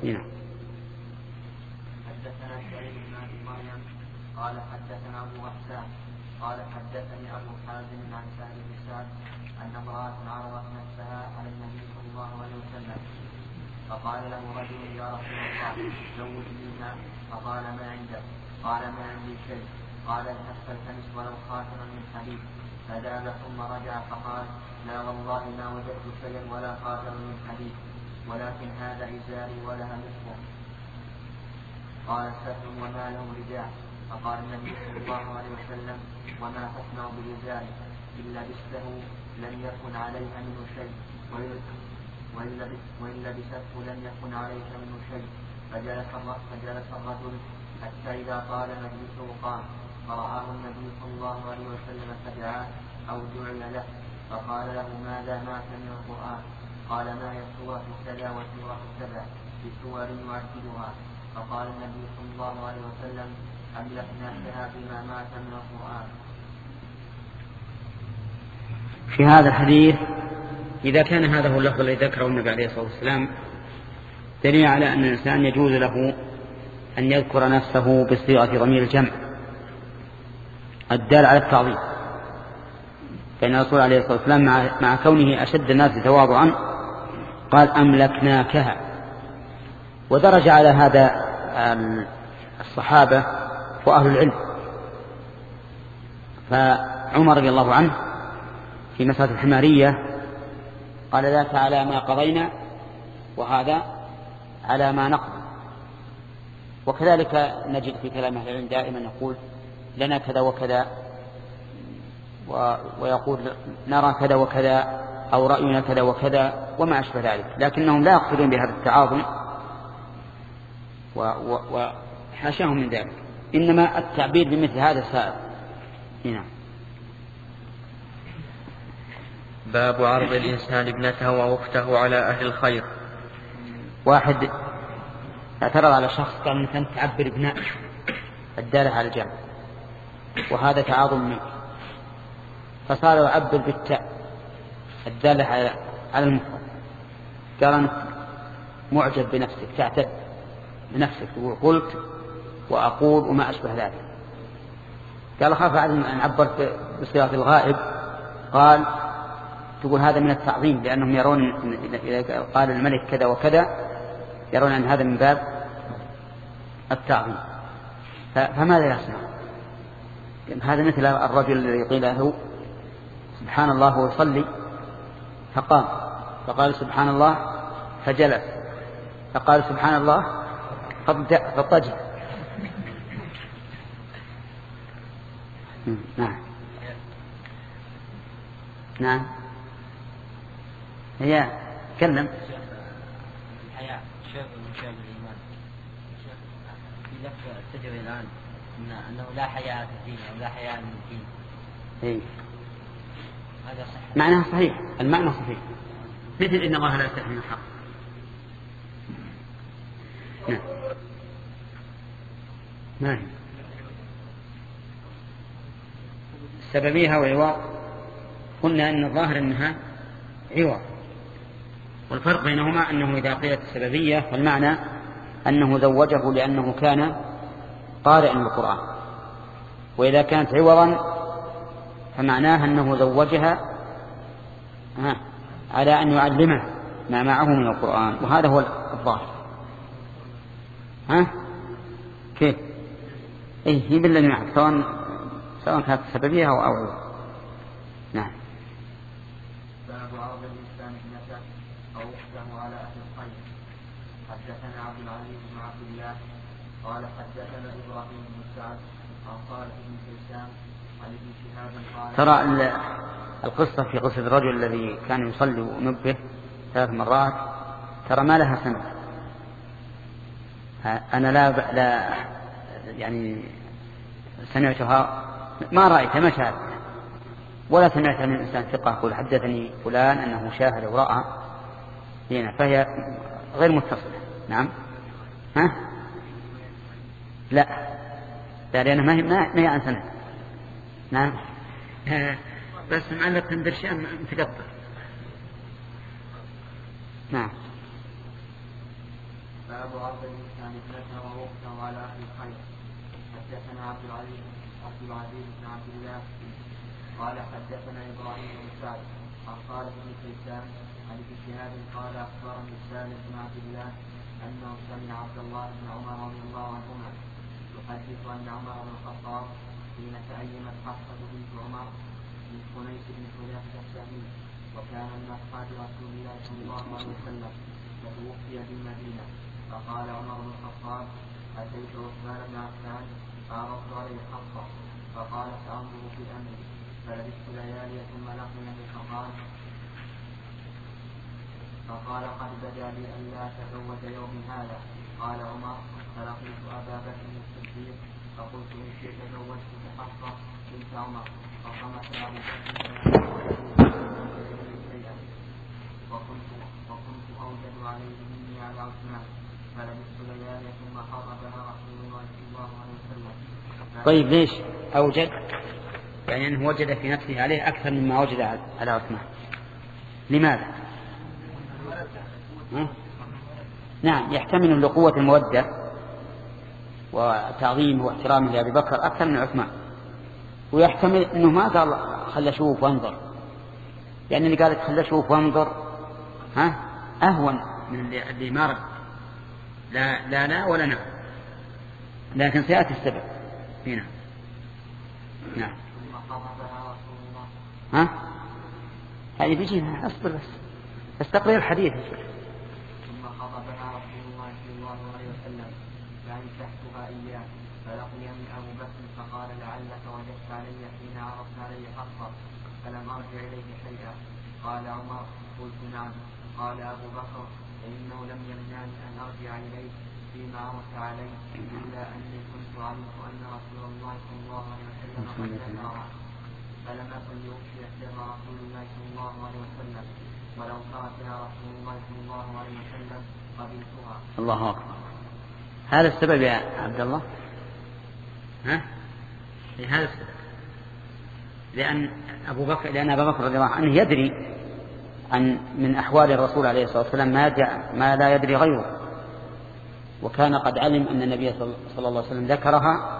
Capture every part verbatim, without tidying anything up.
هنا. حدثنا سعيد بن ابي مريم قال حدثنا ابو غسان قال حدثني ابو حازم عن سهل بن سعد ان امراه عرضت نفسها على النبي صلى الله عليه وسلم فقال له رجل يا رسول الله زوجنيها فقال ما عندك؟ قال ما عندي شيء. قال اذهب فالتمس ولو خاتما من حديد. فذهب ثم رجع فقال لا والله ما وجدت شيئا ولا خاتما من حديد ولكن هذا ازاري ولها نصفه. قال سهل وما له رداء. فقال النبي صلى الله عليه وسلم وما تصنع بالإزار إن لبسته لم يكن عليها منه شيء وإن لبسته لم يكن عليك منه شيء. فجلس فجلس الرجل حتى إذا طال مجلسه قام فرآه النبي صلى الله عليه وسلم فدعاه أو دعي له فقال له ماذا معك من القرآن؟ قال ما هي سورة كذا وسورة كذا بسور يعدلها. فقال النبي صلى الله عليه وسلم أملكناكها بما معك من القرآن. في هذا الحديث إذا كان هذا هو اللفظ الذي ذكره النبي عليه الصلاة والسلام دليل على أن الإنسان يجوز له أن يذكر نفسه بصيغة ضمير الجمع الدال على التعظيم. فإن الرسول عليه الصلاة والسلام مع, مع كونه أشد الناس تواضعا قال أملكناكها. ودرج على هذا الصحابة وأهل العلم. فعمر رضي الله عنه في مسألة الحمارية قال ذاك على ما قضينا وهذا على ما نقضي. وكذلك نجد في كلام أهل العلم دائما يقول لنا كذا وكذا ويقول نرى كذا وكذا أو رأينا كذا وكذا وما أشبه ذلك. لكنهم لا يقصدون بهذا التعاظم وحاشاهم من ذلك، إنما التعبير بمثل هذا سائر. هنا باب عرض الإنسان ابنته وأخته على أهل الخير. واحد اعترض على شخص قال مثلا تعبر ابناء الدالة على الجمع وهذا تعاظم منك، فصار يعبر بالتاء الدالة على المفرد. قال أنت معجب بنفسك تعتد بنفسك وقلت وأقول وما أشبه ذلك. قال خاف أن عبرت بصيغة الغائب. قال تقول هذا من التعظيم لأنهم يرون إذا قال الملك كذا وكذا يرون أن هذا من باب التعظيم. فماذا يصنع؟ هذا مثل الرجل الذي قيل له سبحان الله ويصلي فقام فقال سبحان الله فجلس فقال سبحان الله فاضطجع. نعم نعم هي تكلم. الحياة شيء من شيء الإيمان. في لفظ التجربة الآن أنه لا حياة في الدين أو لا حياة من الدين. إيه. هذا صحيح. معناه صحيح، المعنى صحيح، مثل إن الله لا يستحي من الحق. نعم. ما هي السببية والعوض؟ قلنا أن الظاهر أنها عوض، والفرق بينهما أنه إذا قيلت السببية فالمعنى أنه زوجه لأنه كان قارئا للقرآن، وإذا كانت عوضا فمعناها أنه زوجها على أن يعلمه ما معه من القرآن، وهذا هو الظاهر. ها كيف؟ إيه هي بالله معك سواء سواء كانت سببية أو عوض. نعم. باب عرض الإنسان ابنته أو أخته على أهل الخير. حدثنا عبد العزيز بن عبد الله قال حدثنا إبراهيم بن سعد عن صالح بن كيسان عن ابن شهاب قال ترى القصة في قصة الرجل الذي كان يصلي ونبه ثلاث مرات ترى ما لها سند. أنا لا لا يعني سمعتها ما رأيتها ما شاهدتها ولا سمعتها من إنسان ثقة يقول حدثني فلان أنه شاهد ورأى هنا، فهي غير متصلة. نعم. ها لا لا لأنها ما هي ما هي عن سند. نعم بس معلق تندرشان متقطع. نعم. باب عرض الإنسان ابنته وأخته على أهل الخير. حدثنا عبد العزيز عبد العزيز بن عبد الله قال حدثنا إبراهيم بن سعد عن خالد بن كيسان عن ابن شهاب قال أخبرني سالم بن عبد الله أنه سمع عبد الله بن عمر رضي الله عنهما يحدث أن عمر بن الخطاب حين تأيمت حفصة بنت عمر من خنيس بن حذافة السهمي وكان من أصحاب رسول الله صلى الله عليه وسلم فتوفي بالمدينة فقال عمر بن الخطاب أتيت عثمان بن عفان فعرضت عليه حفصة فقال سأنظر في الأمر فلبثت ليالي ثم لقيني فقال فقال قد بدا لي أن لا أتزوج يوم هذا. قال عمر فلقيت أبا بكر الصديق فقلت إن شئت تزوجتك حفصة بنت عمر فصمت أبو بكر شيئا وكنت وكنت أوجد عليه مني على عثمان فلبثت ليالي ثم خطبها رسول الله صلى الله عليه وسلم. طيب ليش أوجد؟ يعني أنه وجد في نفسه عليه أكثر مما وجد على عثمان. لماذا؟ ها؟ نعم يحتمل لقوة المودة وتعظيمه واحترامه لأبي بكر أكثر من عثمان، ويحتمل أنه ما قال خل شوف وانظر، لأن اللي قالت خل شوف وانظر ها أهون من اللي ما رد لا لا لا ولا نعم، لكن سيأتي السبب هنا. نعم ها هذه بيجينا أصبر بس استقرأ الحديث. ثم خطبها رسول الله صلى الله عليه وسلم فأنكحتها إياه فلقيني أبو بكر فقال لعلك وجدت علي حين عرضت علي حقا فلم أرجع إليه شيئا. قال عمر قلت نعم. قال أبو بكر فإنه لم يمنعني أن أرجع إليه فيما عرضت علي إلا أني كنت علمت أن رسول الله صلى الله عليه وسلم قد ذكرها فلم أكن لأوفي سر رسول الله صلى الله عليه وسلم ولو تركها رسول الله صلى الله عليه وسلم قبلتها. الله أكبر. هذا السبب يا عبد الله. ها هذا السبب لأن أبو بكر لأن أبا بكر رضي الله عنه يدري أن من أحوال الرسول عليه الصلاة والسلام ما, ما لا يدري غيره، وكان قد علم أن النبي صلى الله عليه وسلم ذكرها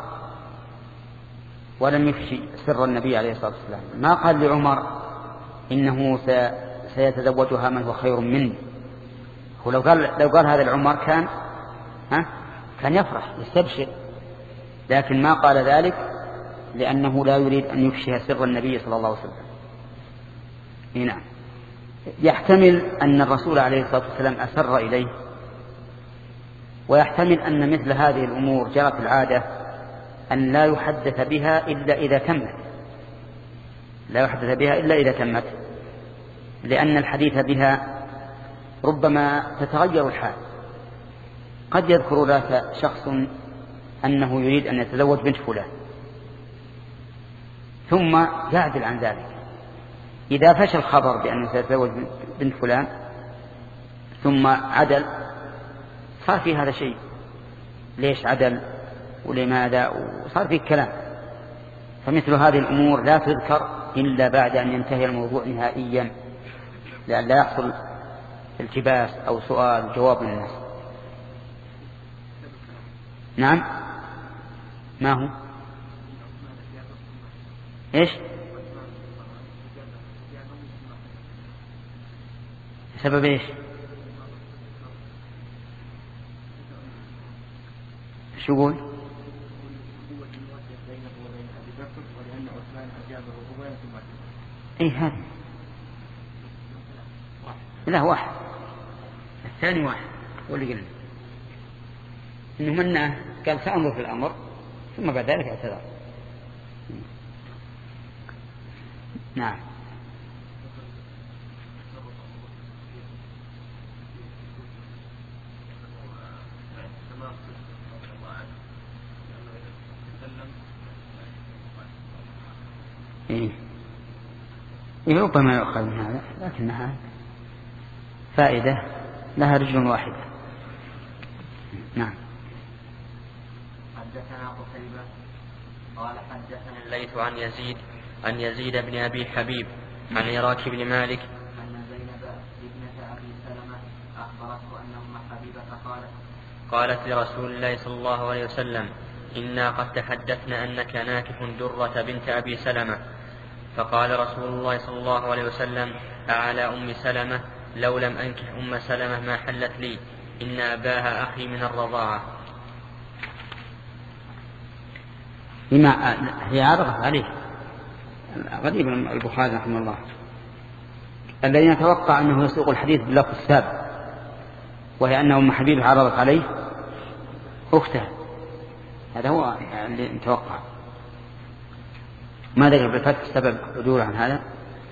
ولم يفشي سر النبي عليه الصلاة والسلام. ما قال لعمر إنه سيتزوجها من هو خير مني، ولو قال لو قال هذا العمر كان ها كان يفرح يستبشر، لكن ما قال ذلك لأنه لا يريد أن يفشي سر النبي صلى الله عليه وسلم. نعم يحتمل أن الرسول عليه الصلاة والسلام أسر إليه، ويحتمل أن مثل هذه الأمور جرت العادة أن لا يحدث بها إلا إذا تمت لا يحدث بها إلا إذا تمت لأن الحديث بها ربما تتغير الحال. قد يذكر ذاك شخص أنه يريد أن يتزوج بنت فلان ثم يعدل عن ذلك. إذا فشل الخبر بأنه سيتزوج بنت فلان ثم عدل صار في هذا شيء، ليش عدل ولماذا، وصار فيه كلام. فمثل هذه الأمور لا تذكر إلا بعد أن ينتهي الموضوع نهائيا لأن لا يحصل التباس أو سؤال جواب من الناس. نعم ما هو إيش سبب إيش شو يقول إيه هذا لا واحد الثاني واحد واللي قلنا إنه منه قال سأنظر في الأمر ثم بعد ذلك اعتذر. نعم إيه ربما يؤخذ من هذا لكنها فائدة لها رجل واحدة. نعم حدثنا قتيبة قال حدثنا الليث عن يزيد عن يزيد بن أبي حبيب عن عراك بن مالك أن زينب ابنة أبي سلمة أخبرته أن أم حبيبة قالت قالت لرسول الله صلى الله عليه وسلم: إنا قد تحدثنا أنك ناكح درة بنت أبي سلمة. فقال رسول الله صلى الله عليه وسلم: أعلى أم سلمة، لو لم أنكح أم سلمة ما حلت لي، إن أباها أخي من الرضاعة. بما هي عرضت عليه غريب البخاري رحمه الله الذي نتوقع أنه يسوق الحديث باللفظ السابق، وهي أن أم حبيبة عرضت عليه أختها. هذا هو اللي نتوقع. ما ذكر بالفتح سبب عدوله عن هذا.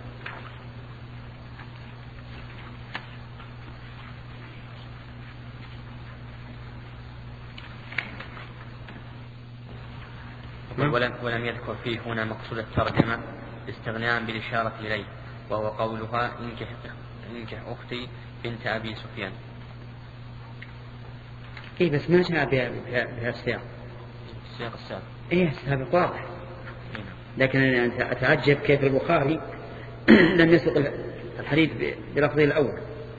ولم, ولم يذكر فيه هنا مقصود الترجمة استغناء بالإشارة إليه، وهو قولها: انكح, انكح أختي بنت أبي سفيان. إيه بس ما جاء بها السياق. السياق السابق. إيه السابق واضح. لكن أنا أتعجب كيف البخاري لم يسق الحديث بلفظه الأول.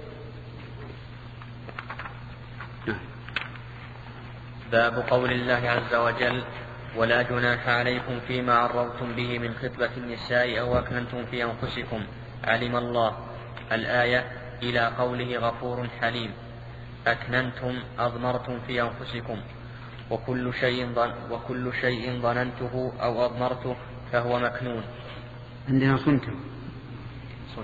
باب قول الله عز وجل: ولا جناح عليكم فيما عرضتم به من خطبة النساء أو أكننتم في أنفسكم علم الله. الآية إلى قوله غفور حليم. أكننتم أضمرتم في أنفسكم، وكل شيء ظن وكل شيء ظننته أو أضمرته فهو مكنون. عندنا صنتم. صنت.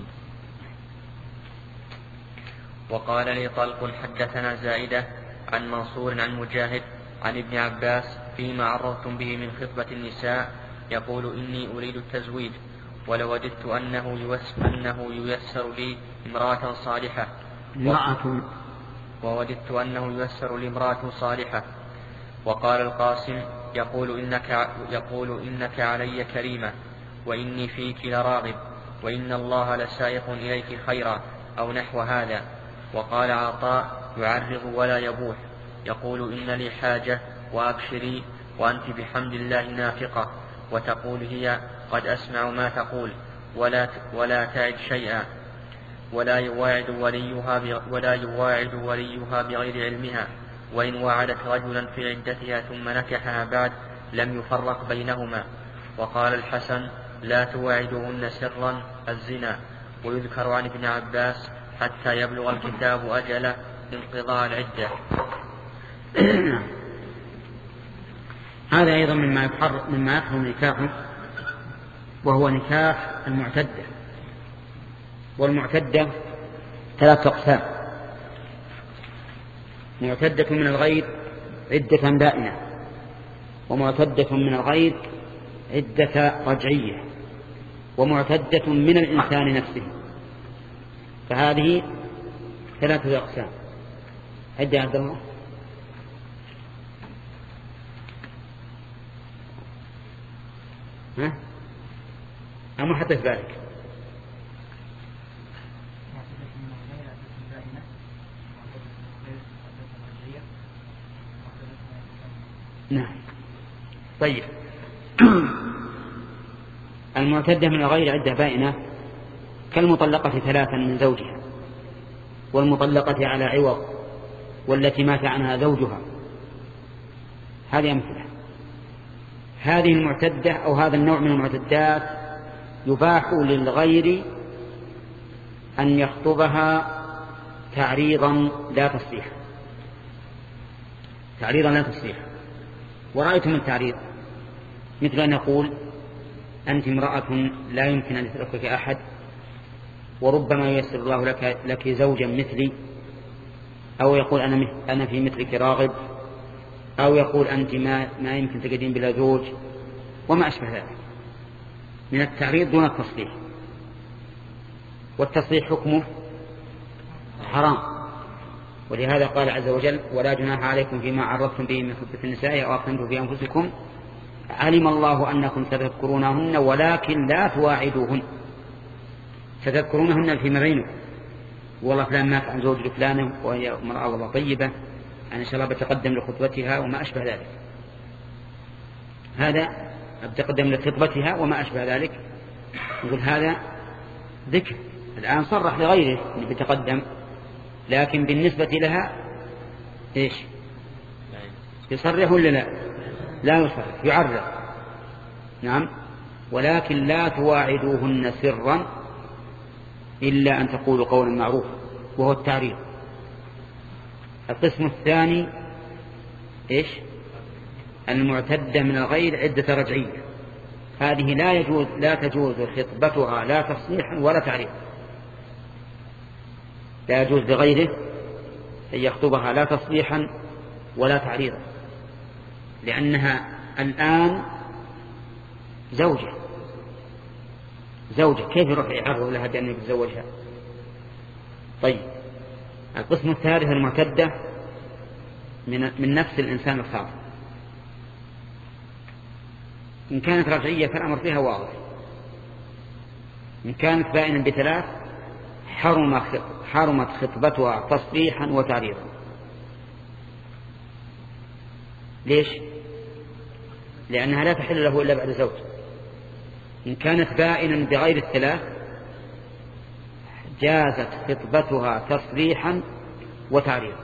وقال لي طلق حدثنا زائدة عن منصور عن مجاهد عن ابن عباس فيما عرضتم به من خطبة النساء يقول: إني أريد التزويج، ولوددت أنه ييسر, أنه ييسر لي امرأة صالحة امرأة ووددت أنه ييسر لي امرأة صالحة. وقال القاسم: يقول إنك, يقول إنك علي كريمة، وإني فيك لراغب، وإن الله لسائق إليك خيرا، أو نحو هذا. وقال عطاء: يعرض ولا يبوح، يقول: إن لي حاجة وأبشري، وأنت بحمد الله نافقة، وتقول هي: قد أسمع ما تقول، ولا ولا تعد شيئا، ولا يواعد وليها ولا يواعد وليها بغير علمها، وإن وعدت رجلا في عدتها ثم نكحها بعد لم يفرق بينهما. وقال الحسن: لا تواعدهن سرا الزنا. ويذكر عن ابن عباس: حتى يبلغ الكتاب أجله انقضاء العدة. هذا أيضا مما يحرم مما يحرم نكاحه، وهو نكاح المعتدة. والمعتدة ثلاث أقسام: معتدة من الغير عدة بائنة، ومعتدة من الغير عدة رجعية، ومعتدة من الإنسان نفسه. فهذه ثلاثة أقسام. عد يا عبد الله. ها؟ أما حتى ذلك. نعم. طيب. المعتدة من الغير عدة بائنة كالمطلقة ثلاثا من زوجها، والمطلقة على عوض، والتي مات عنها زوجها. هذه أمثلة. هذه المعتدة أو هذا النوع من المعتدات يباح للغير أن يخطبها تعريضا لا تصريحا، تعريضا لا تصريحا. ورأيتم التعريض مثل أن يقول: أنت امرأة لا يمكن أن يتركك أحد، وربما ييسر الله لك, لك زوجا مثلي، أو يقول أنا, أنا في مثلك راغب، أو يقول أنت ما, ما يمكن تجدين بلا زوج، وما أشبه ذلك من التعريض دون التصريح. والتصريح حكمه حرام، ولهذا قال عز وجل: ولا جناح عليكم فيما عرضتم به من خطبة النساء أو أكننتم في أنفسكم علم الله أنكم ستذكرونهن ولكن لا تواعدوهن. ستذكرونهن فيما بينكم، والله فلان مات عن زوج فلانة وهي امرأة والله طيبة، أنا إن شاء الله بتقدم لخطبتها وما أشبه ذلك. هذا بتقدم لخطبتها وما أشبه ذلك، نقول هذا ذكر. الآن صرح لغيره أنه بتقدم، لكن بالنسبة لها إيش؟ يصرح ولا لا؟ لا يصرح، يعرض. نعم. ولكن لا تواعدوهن سرا إلا أن تقولوا قولا معروفا، وهو التعريض. القسم الثاني إيش؟ المعتدة من الغير عدة رجعية، هذه لا يجوز لا تجوز خطبتها لا تصريحا ولا تعريضا، لا يجوز لغيره أن يخطبها لا تصريحا ولا تعريضا، لأنها الآن زوجة زوجة كيف يروح يعرض لها بأنه يتزوجها؟ طيب، القسم الثالث المعتدة من, من نفس الإنسان الخاطئ. إن كانت رجعية فالأمر فيها واضح، إن كانت بائنا بثلاث حرمت خطبتها تصريحا وتعريضا. ليش؟ لأنها لا تحل له إلا بعد زوج. إن كانت بائنا بغير الثلاث جازت خطبتها تصريحا وتعريضا.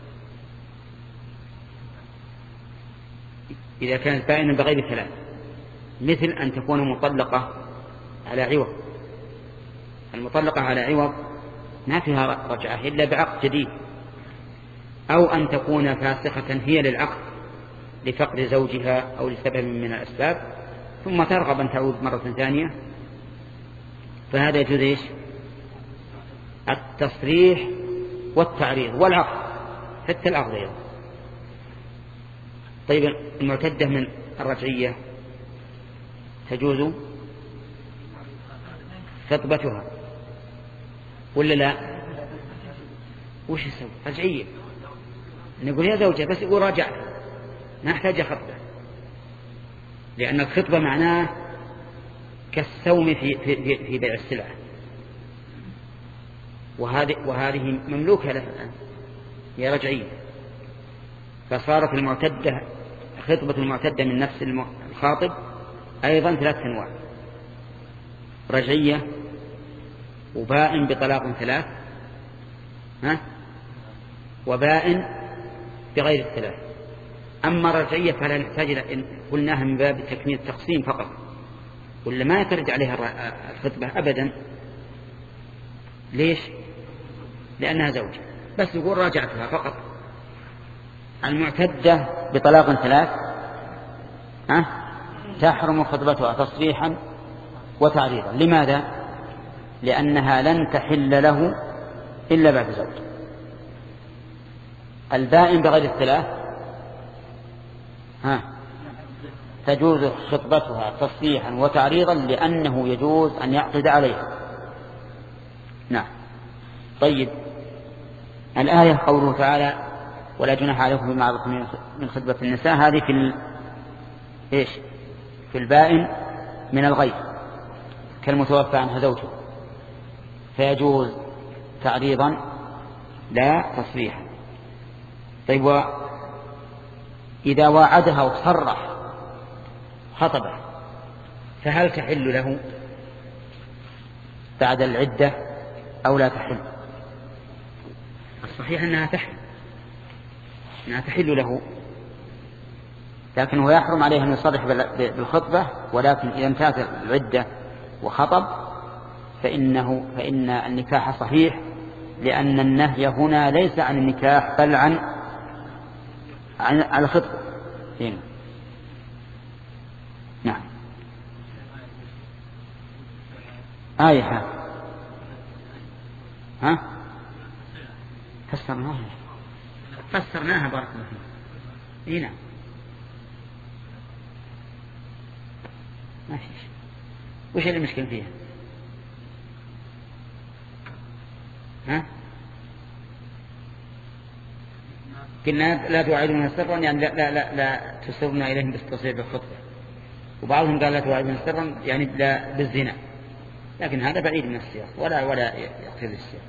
إذا كانت بائنا بغير الثلاث، مثل أن تكون مطلقة على عوض. المطلقة على عوض ما فيها رجعة إلا بعقد جديد، أو أن تكون فاسخة هي للعقد لفقد زوجها أو لسبب من الأسباب، ثم ترغب أن تعود مرة ثانية، فهذا يجوز إيش؟ التصريح والتعريض والعقد، حتى العقد أيضا. طيب، المعتدة من الرجعية تجوز خطبتها ولا لا؟ وش يسوي؟ رجعية نقول يا زوجة بس يقول راجع، ما احتاج خطبة، لأن الخطبة معناه كالسوم في, في, في بيع السلعة، وهذه, وهذه مملوكة له الآن، هي رجعية. فصارت المعتدة خطبة المعتدة من نفس الخاطب أيضا ثلاث أنواع: رجعية، وبائن بطلاق ثلاث، ها؟ وبائن بغير الثلاث. أما الرجعية فلا نحتاج إلى، قلناها من باب تكميل التقسيم فقط، ولا ما ترجع عليها الخطبة أبدا. ليش؟ لأنها زوجة، بس يقول راجعتها فقط. المعتدة بطلاق ثلاث ها تحرم خطبتها تصريحا وتعريضا. لماذا؟ لأنها لن تحل له إلا بعد زوج. البائن بغير الثلاث ها تجوز خطبتها تصريحا وتعريضا، لأنه يجوز أن يعقد عليها. نعم. طيب، الآية قوله تعالى: ولا جناح عليكم بمعروف من خطبة النساء، هذه في ال... إيش؟ في البائن من الغير كالمتوفى عنها زوجه، فيجوز تعريضا لا تصريحا. طيب، وإذا واعدها وصرح خطبه فهل تحل له بعد العدة أو لا تحل؟ الصحيح أنها تحل أنها تحل له، لكن هو يحرم عليه أن يصرح بالخطبة، ولكن إذا انتهت العدة وخطب فإنه فإن النكاح صحيح، لأن النهي هنا ليس عن النكاح بل عن عن الخطبة. هنا. نعم. آية ها فسرناها فسرناها بارك الله فيك. هنا ما فيش. وش اللي مشكل فيها؟ ها قلنا لا توعدون سرا، يعني لا لا لا, لا تسرون إليهم بالتصريح بالخطبة، وبعضهم قال لا توعدون سرا يعني لا بالزنا، لكن هذا بعيد من السياق ولا ولا يقتضي السياق.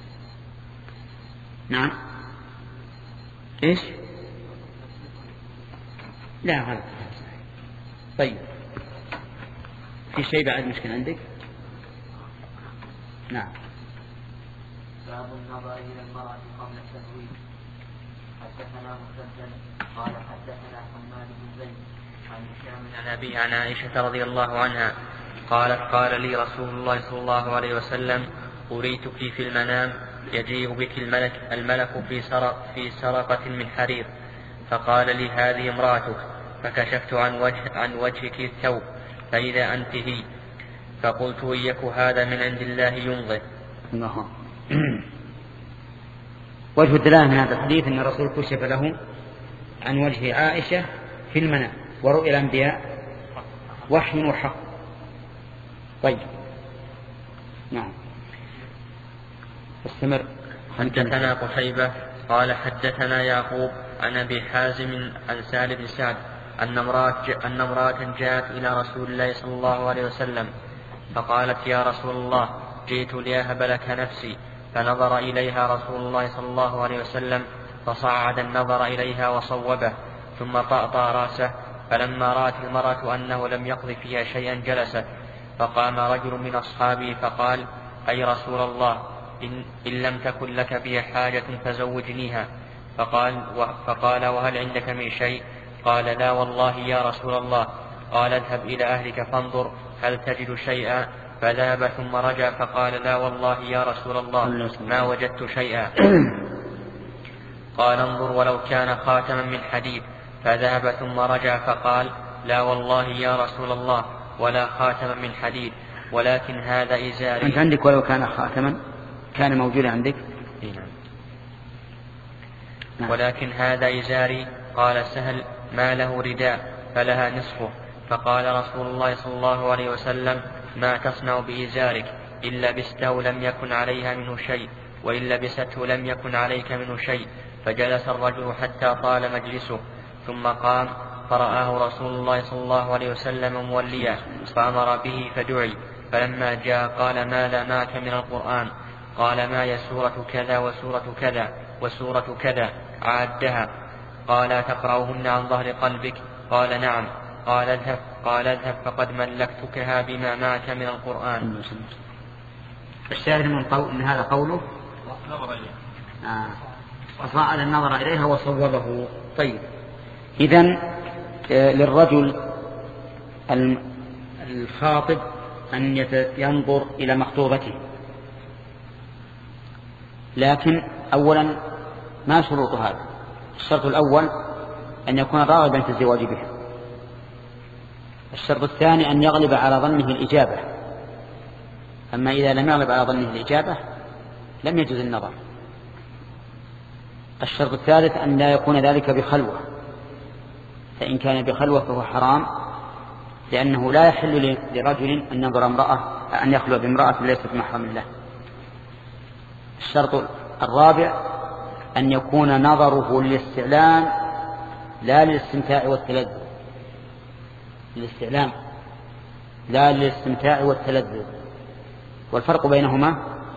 نعم. ايش؟ لا غلط. طيب، في شيء بعد مشكلة عندك؟ نعم. باب النظر إلى المرأة قبل التزويج. حدثنا مسدد قال حدثنا حماد بن زيد عن هشام عن أبي عن عائشة رضي الله عنها قالت قال لي رسول الله صلى الله عليه وسلم أريتك في المنام يجيء بك الملك, الملك في, سرق في سرقة من حرير، فقال لي هذه امرأتك، فكشفت عن, وجه عن وجهك الثوب فإذا أنت هي، فقلت إيك هذا من عند الله يمضي. الله. وجه الدلالة من هذا الحديث أن الرسول كشف له عن وجه عائشة في المنام، ورؤيا الأنبياء وحي وحق. طيب نعم استمر. حدثنا قتيبة قال حدثنا يعقوب عن أبي حازم عن سهل بن سعد أن امرأة جاءت إلى رسول الله صلى الله عليه وسلم فقالت يا رسول الله جئت لأهب لك نفسي، فنظر إليها رسول الله صلى الله عليه وسلم فصعد النظر إليها وصوبه ثم طأطأ رأسه، فلما رأت المرأة أنه لم يقض فيها شيئا جلست، فقام رجل من أصحابه فقال أي رسول الله إن, إن لم تكن لك بها حاجة فزوجنيها، فقال, فقال وهل عندك من شيء؟ قال لا والله يا رسول الله. قال اذهب إلى أهلك فانظر هل تجد شيئا، فذهب ثم رجع فقال لا والله يا رسول الله ما وجدت شيئا. قال انظر ولو كان خاتما من حديد، فذهب ثم رجع فقال لا والله يا رسول الله ولا خاتما من حديد ولكن هذا إزاري. أنت عندك ولو كان خاتما كان موجودا عندك؟ نعم. ولكن هذا إزاري. قال سهل ما له رداء فلها نصفه، فقال رسول الله صلى الله عليه وسلم ما تصنع بإزارك؟ إن لبسته لم يكن عليها منه شيء، وإن لبسته لم يكن عليك منه شيء. فجلس الرجل حتى طال مجلسه ثم قام فرآه رسول الله صلى الله عليه وسلم موليا فأمر به فدعي، فلما جاء قال ماذا معك من القرآن؟ قال معي سورة كذا وسورة كذا وسورة كذا عادها. قال تقرأهن عن ظهر قلبك؟ قال نعم. قال اذهب قال اذهب فقد ملكتكها بما معك من القرآن. الشاهد من قول إن هذا قوله آه. فصعد النظر إليها وصوبه. طيب إذن للرجل الخاطب أن ينظر إلى مخطوبته، لكن أولا ما شروط هذا؟ الشرط الأول أن يكون راغبا في الزواج بها. الشرط الثاني أن يغلب على ظنه الإجابة، أما إذا لم يغلب على ظنه الإجابة لم يجوز النظر. الشرط الثالث أن لا يكون ذلك بخلوة، فإن كان بخلوة فهو حرام، لأنه لا يحل لرجل أن ينظر امرأة أن يخلو بامرأة ليست محرم له. الشرط الرابع أن يكون نظره للاستعلام لا للاستمتاع والتلذذ، للاستعلام لا للاستمتاع والتلذذ، والفرق بينهما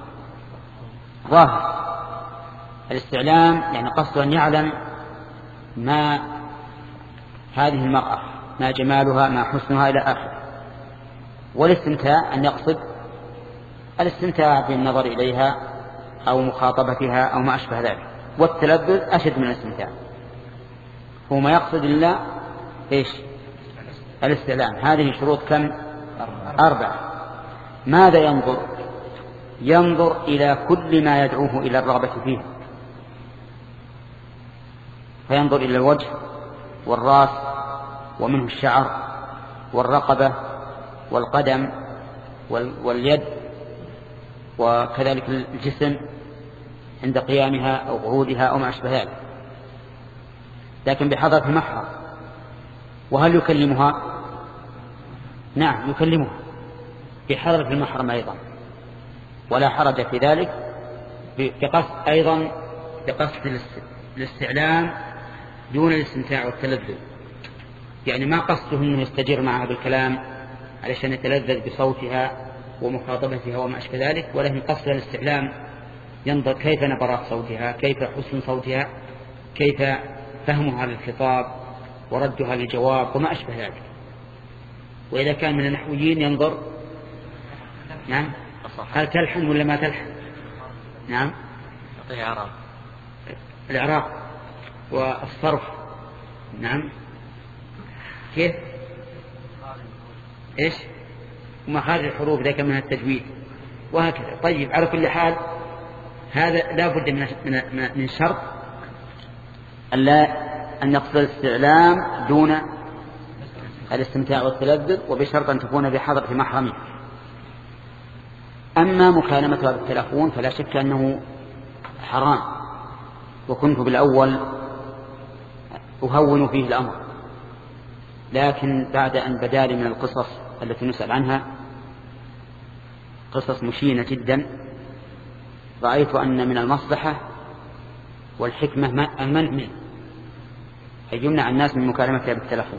ظاهر. الاستعلام يعني قصد أن يعلم ما هذه المرأة، ما جمالها، ما حسنها إلى آخره. والاستمتاع أن يقصد الاستمتاع بالنظر إليها أو مخاطبتها أو ما أشبه ذلك. والتلذذ أشد من الاستمتاع، هو ما يقصد إلا إيش؟ الاستعلام. هذه شروط كم؟ أربعة. ماذا ينظر؟ ينظر إلى كل ما يدعوه إلى الرغبة فيه، فينظر إلى الوجه والرأس ومنه الشعر والرقبة والقدم واليد، وكذلك الجسم عند قيامها أو قعودها أو ما أشبه ذلك، لكن بحضرة المحرم. وهل يكلمها؟ نعم يكلمها بحضرة المحرم أيضا، ولا حرج في ذلك، بقصد أيضا بقصد الاستعلام دون الاستمتاع والتلذذ. يعني ما قصده أنه يستجر معها بالكلام علشان يتلذذ بصوتها ومخاطبتها وما أشبه ذلك، ولكن قصد الاستعلام ينظر كيف نبرات صوتها، كيف حسن صوتها، كيف فهمها للخطاب وردها للجواب وما أشبه ذلك. وإذا كان من النحويين ينظر نعم هل تلحن ولا ما تلحن. نعم الإعراب الإعراب والصرف. نعم كيف إيش ومخارج الحروف ذاك من التجويد وهكذا. طيب على كل حال هذا لا بد من من شرط ألا أن يقصد الاستعلام دون الاستمتاع والتلذذ، وبشرط أن تكون بحضرة محرمه. أما مكالمتها بالتلفون فلا شك أنه حرام، وكنت بالأول أهون فيه الأمر، لكن بعد أن بدا لي من القصص التي نسأل عنها قصص مشينة جدا، رأيت أن من المصلحة والحكمة المنع منه، أي يمنع الناس من مكالمتها بالتلفون،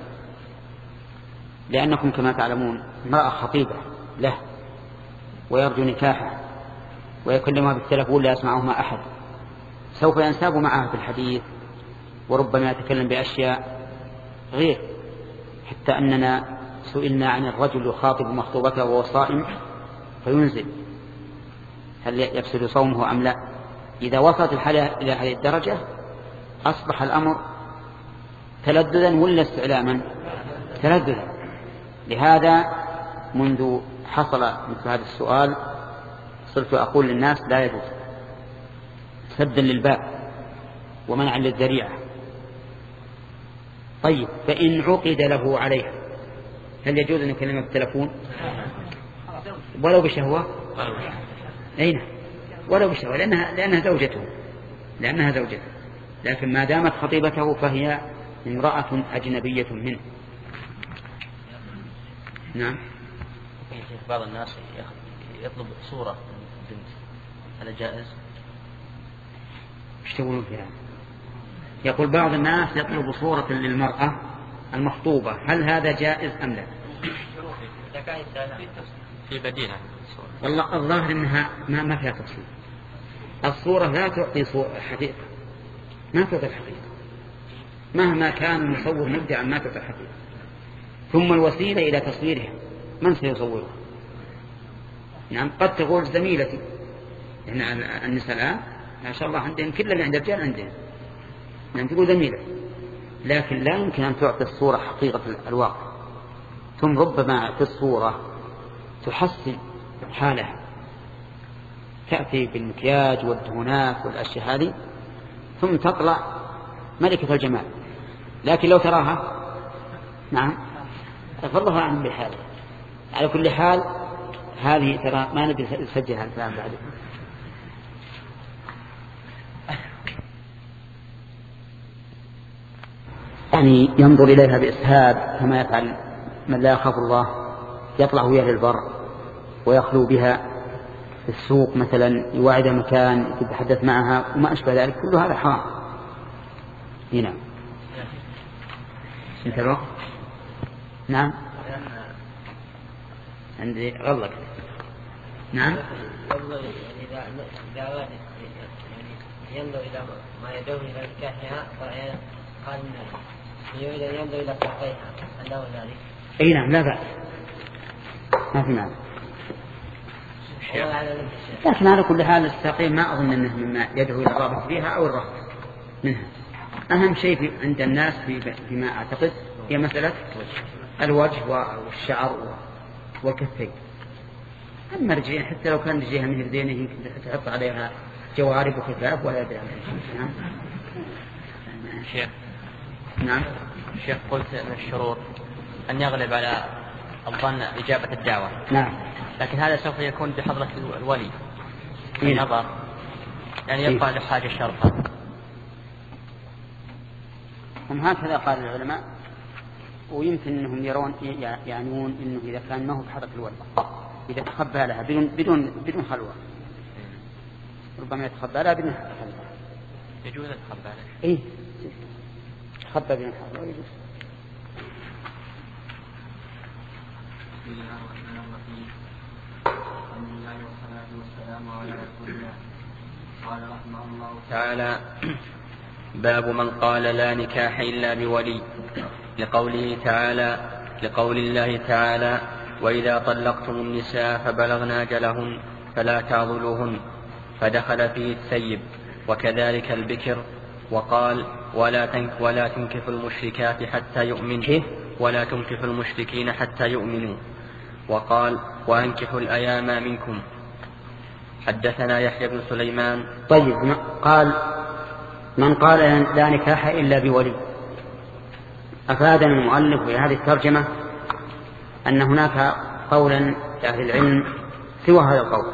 لأنكم كما تعلمون امرأة خطيبة له ويرجو نكاحه ويكلمها بالتلفون لا يسمعهما أحد، سوف ينساب معها في الحديث وربما يتكلم بأشياء غير، حتى أننا سئلنا عن الرجل يخاطب مخطوبته وهو صائم فينزل هل يفسد صومه أم لا. إذا وصلت الحالة إلى هذه الدرجة أصبح الأمر تلذذا ولا استعلاما؟ تلذذا. لهذا منذ حصل مثل هذا السؤال صرت أقول للناس لا يجوز، سدا للباب ومنعا للذريعة. طيب فإن عقد له عليها هل يجوز أن يكلمها بالتلفون ولو بشهوة؟ أين ولو بشهوة، لأنها, لأنها زوجته لأنها زوجته لكن ما دامت خطيبته فهي امرأة أجنبية منه. نعم. بعض الناس يطلب صورة بنت، هذا جائز؟ ايش تقولون فيها؟ يقول بعض الناس يطلب صورة للمرأة المخطوبة، هل هذا جائز أم لا؟ في بديل والله الظاهر انها ما ما فيها تفصيل. الصورة لا تعطي حقيقة، ما تعطي الحقيقة مهما كان المصور مبدعا، ما تعطي الحقيقة. ثم الوسيلة إلى تصويرها من سيصورها؟ نعم قد تقول زميلتي، يعني النساء الآن ما شاء الله عندهم كل اللي عند الرجال عندهم، نعم تقول زميلتي، لكن لا يمكن أن تعطي الصورة حقيقة الواقع. ثم ربما في الصورة تحسن حالها، تأتي بالمكياج والدهونات والأشياء هذه ثم تطلع ملكة الجمال، لكن لو تراها نعم فالله أعلم بحاله. على كل حال هذه ترى ما نبي نسجلها الكلام بعد. يعني ينظر إليها بإسهاب كما يفعل من لا يخاف الله، يطلع وياه للبر ويخلو بها في السوق مثلا، يواعد مكان يتحدث معها وما أشبه ذلك، كل هذا حرام. هنا انت الوقت؟ نعم عندي غلق. نعم ينظر إلى ما يدعو إلى نكاحها قال يريد أن ينظر إلى ساقيها عنده ذلك. أي نعم لا بأس، ما في معنى. لكن على كل حال الساقين ما أظن أنه مما يدعو إلى الرغبة فيها أو الرهبة منها. أهم شيء عند الناس فيما أعتقد هي مسألة الوجه والشعر والكفين. أما رجلين حتى لو كان رجليها من يدينه يمكن تحط عليها جوارب وكتاب ولا يدري عنها. نعم. شيخ. نعم. شيخ قلت من الشروط أن يغلب على الظن إجابة الدعوة. نعم. لكن هذا سوف يكون بحضرة الولي في النظر، يعني يبقى لحاجة شرطا. هم هكذا قال العلماء، ويمكن أنهم يرون يعنون أنه إذا كان ما هو بحضرة الولي إذا تخبى لها بدون بدون بدون خلوة ربما يتخبى لها بدون خلوة. يجوز التخبى لها؟ إيه تخبى بدون خلوة يجوز. بسم الله الرحمن الرحيم. الحمد لله والصلاة والسلام على رسول الله. قال رحمه الله تعالى: باب من قال لا نكاح إلا بولي، لقوله تعالى لقول الله تعالى: وإذا طلقتم النساء فبلغن أجلهن فلا تعضلوهن، فدخل فيه الثيب وكذلك البكر وقال ولا تنك ولا تنكحوا المشركات حتى يؤمنوا ولا تنكحوا المشركين حتى يؤمنوا. وقال وأنكحوا الأيام منكم. حدثنا يحيى بن سليمان. طيب قال من قال لا نكاح إلا بولي. أفادنا المؤلف بهذه الترجمة أن هناك قولا لأهل العلم سوى هذا القول،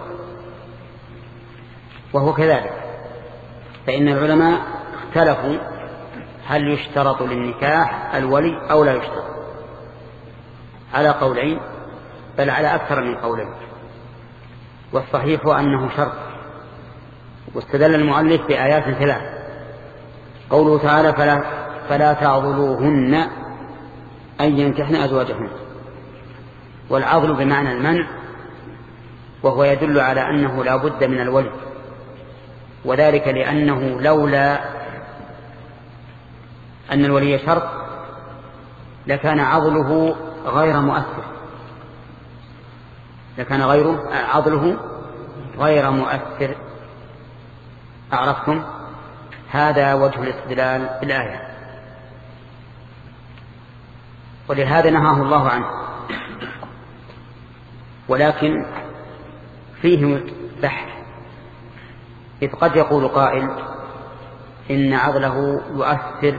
وهو كذلك، فإن العلماء اختلفوا هل يشترط للنكاح الولي أو لا يشترط، على قولين بل على أكثر من قولين، والصحيح أنه شرط. واستدل المؤلف بآيات ثلاث: قوله تعالى فلا, فلا تعضلوهن أن ينكحن أزواجهن، والعضل بمعنى المنع، وهو يدل على أنه لا بد من الولي، وذلك لأنه لولا أن الولي شرط لكان عضله غير مؤثر، لكان غيره عضله غير مؤثر. أعرفتم؟ هذا وجه الاستدلال بالآية، ولهذا نهاه الله عنه. ولكن فيه بحث، إذ قد يقول قائل إن عضله يؤثر،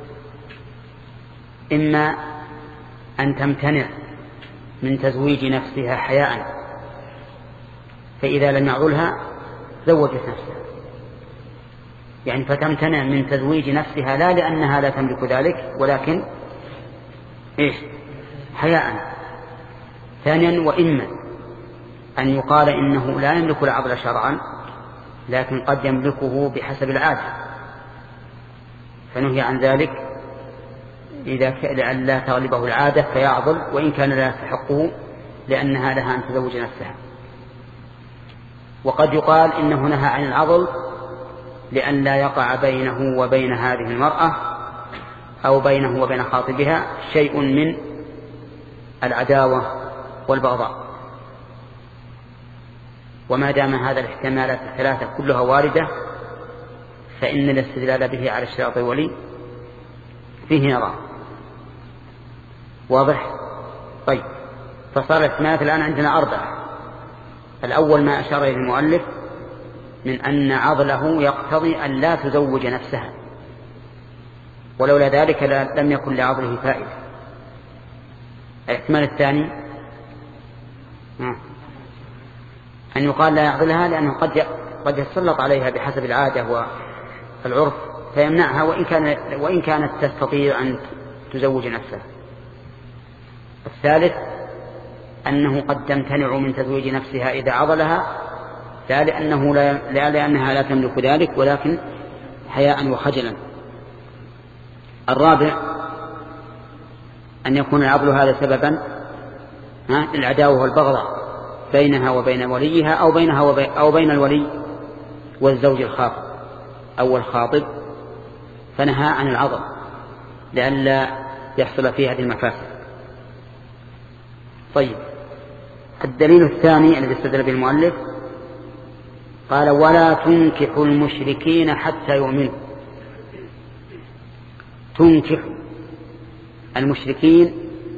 إما أن تمتنع من تزويج نفسها حياء، فإذا لم يعضلها زوجت نفسها، يعني فتمتنع من تزويج نفسها لا لأنها لا تملك ذلك ولكن إيش حياء. ثانيا وإما أن يقال إنه لا يملك العضل شرعا لكن قد يملكه بحسب العادة، فنهي عن ذلك إذا كان لا تغلبه العادة فيعضل وإن كان لا يستحقه لأنها لها أن تزوج نفسها. وقد يقال إنه نهى عن العضل لأن لا يقع بينه وبين هذه المرأة أو بينه وبين خاطبها شيء من العداوة والبغضاء. وما دام هذا الاحتمالات الثلاثة كلها واردة فإن الاستدلال به على اشتراط الولي فيه نظر واضح. طيب، فصار الاحتمالات الآن عندنا أربعة. الأول ما أشار إليه المؤلف من أن عضله يقتضي أن لا تزوج نفسها، ولولا ذلك لم يكن لعضله فائدة. الاحتمال الثاني أن يقال لا يعضلها لأنه قد قد يتسلط عليها بحسب العادة والعرف فيمنعها وإن كان وإن كانت تستطيع أن تزوج نفسها. الثالث أنه قد تمتنع من تزويج نفسها إذا عضلها، لا لأنه لا, لا لأنها لا تملك ذلك ولكن حياء وخجلا. الرابع أن يكون العضل هذا سببا للعداوة والبغضاء بينها وبين وليها أو بينها وبين أو بين الولي والزوج الخاطب أو الخاطب، فنهى عن العضل لئلا يحصل فيه هذه المفاسد. طيب، الدليل الثاني الذي استدل به المؤلف قال ولا تنكحوا المشركين حتى يؤمنوا. تنكح المشركين،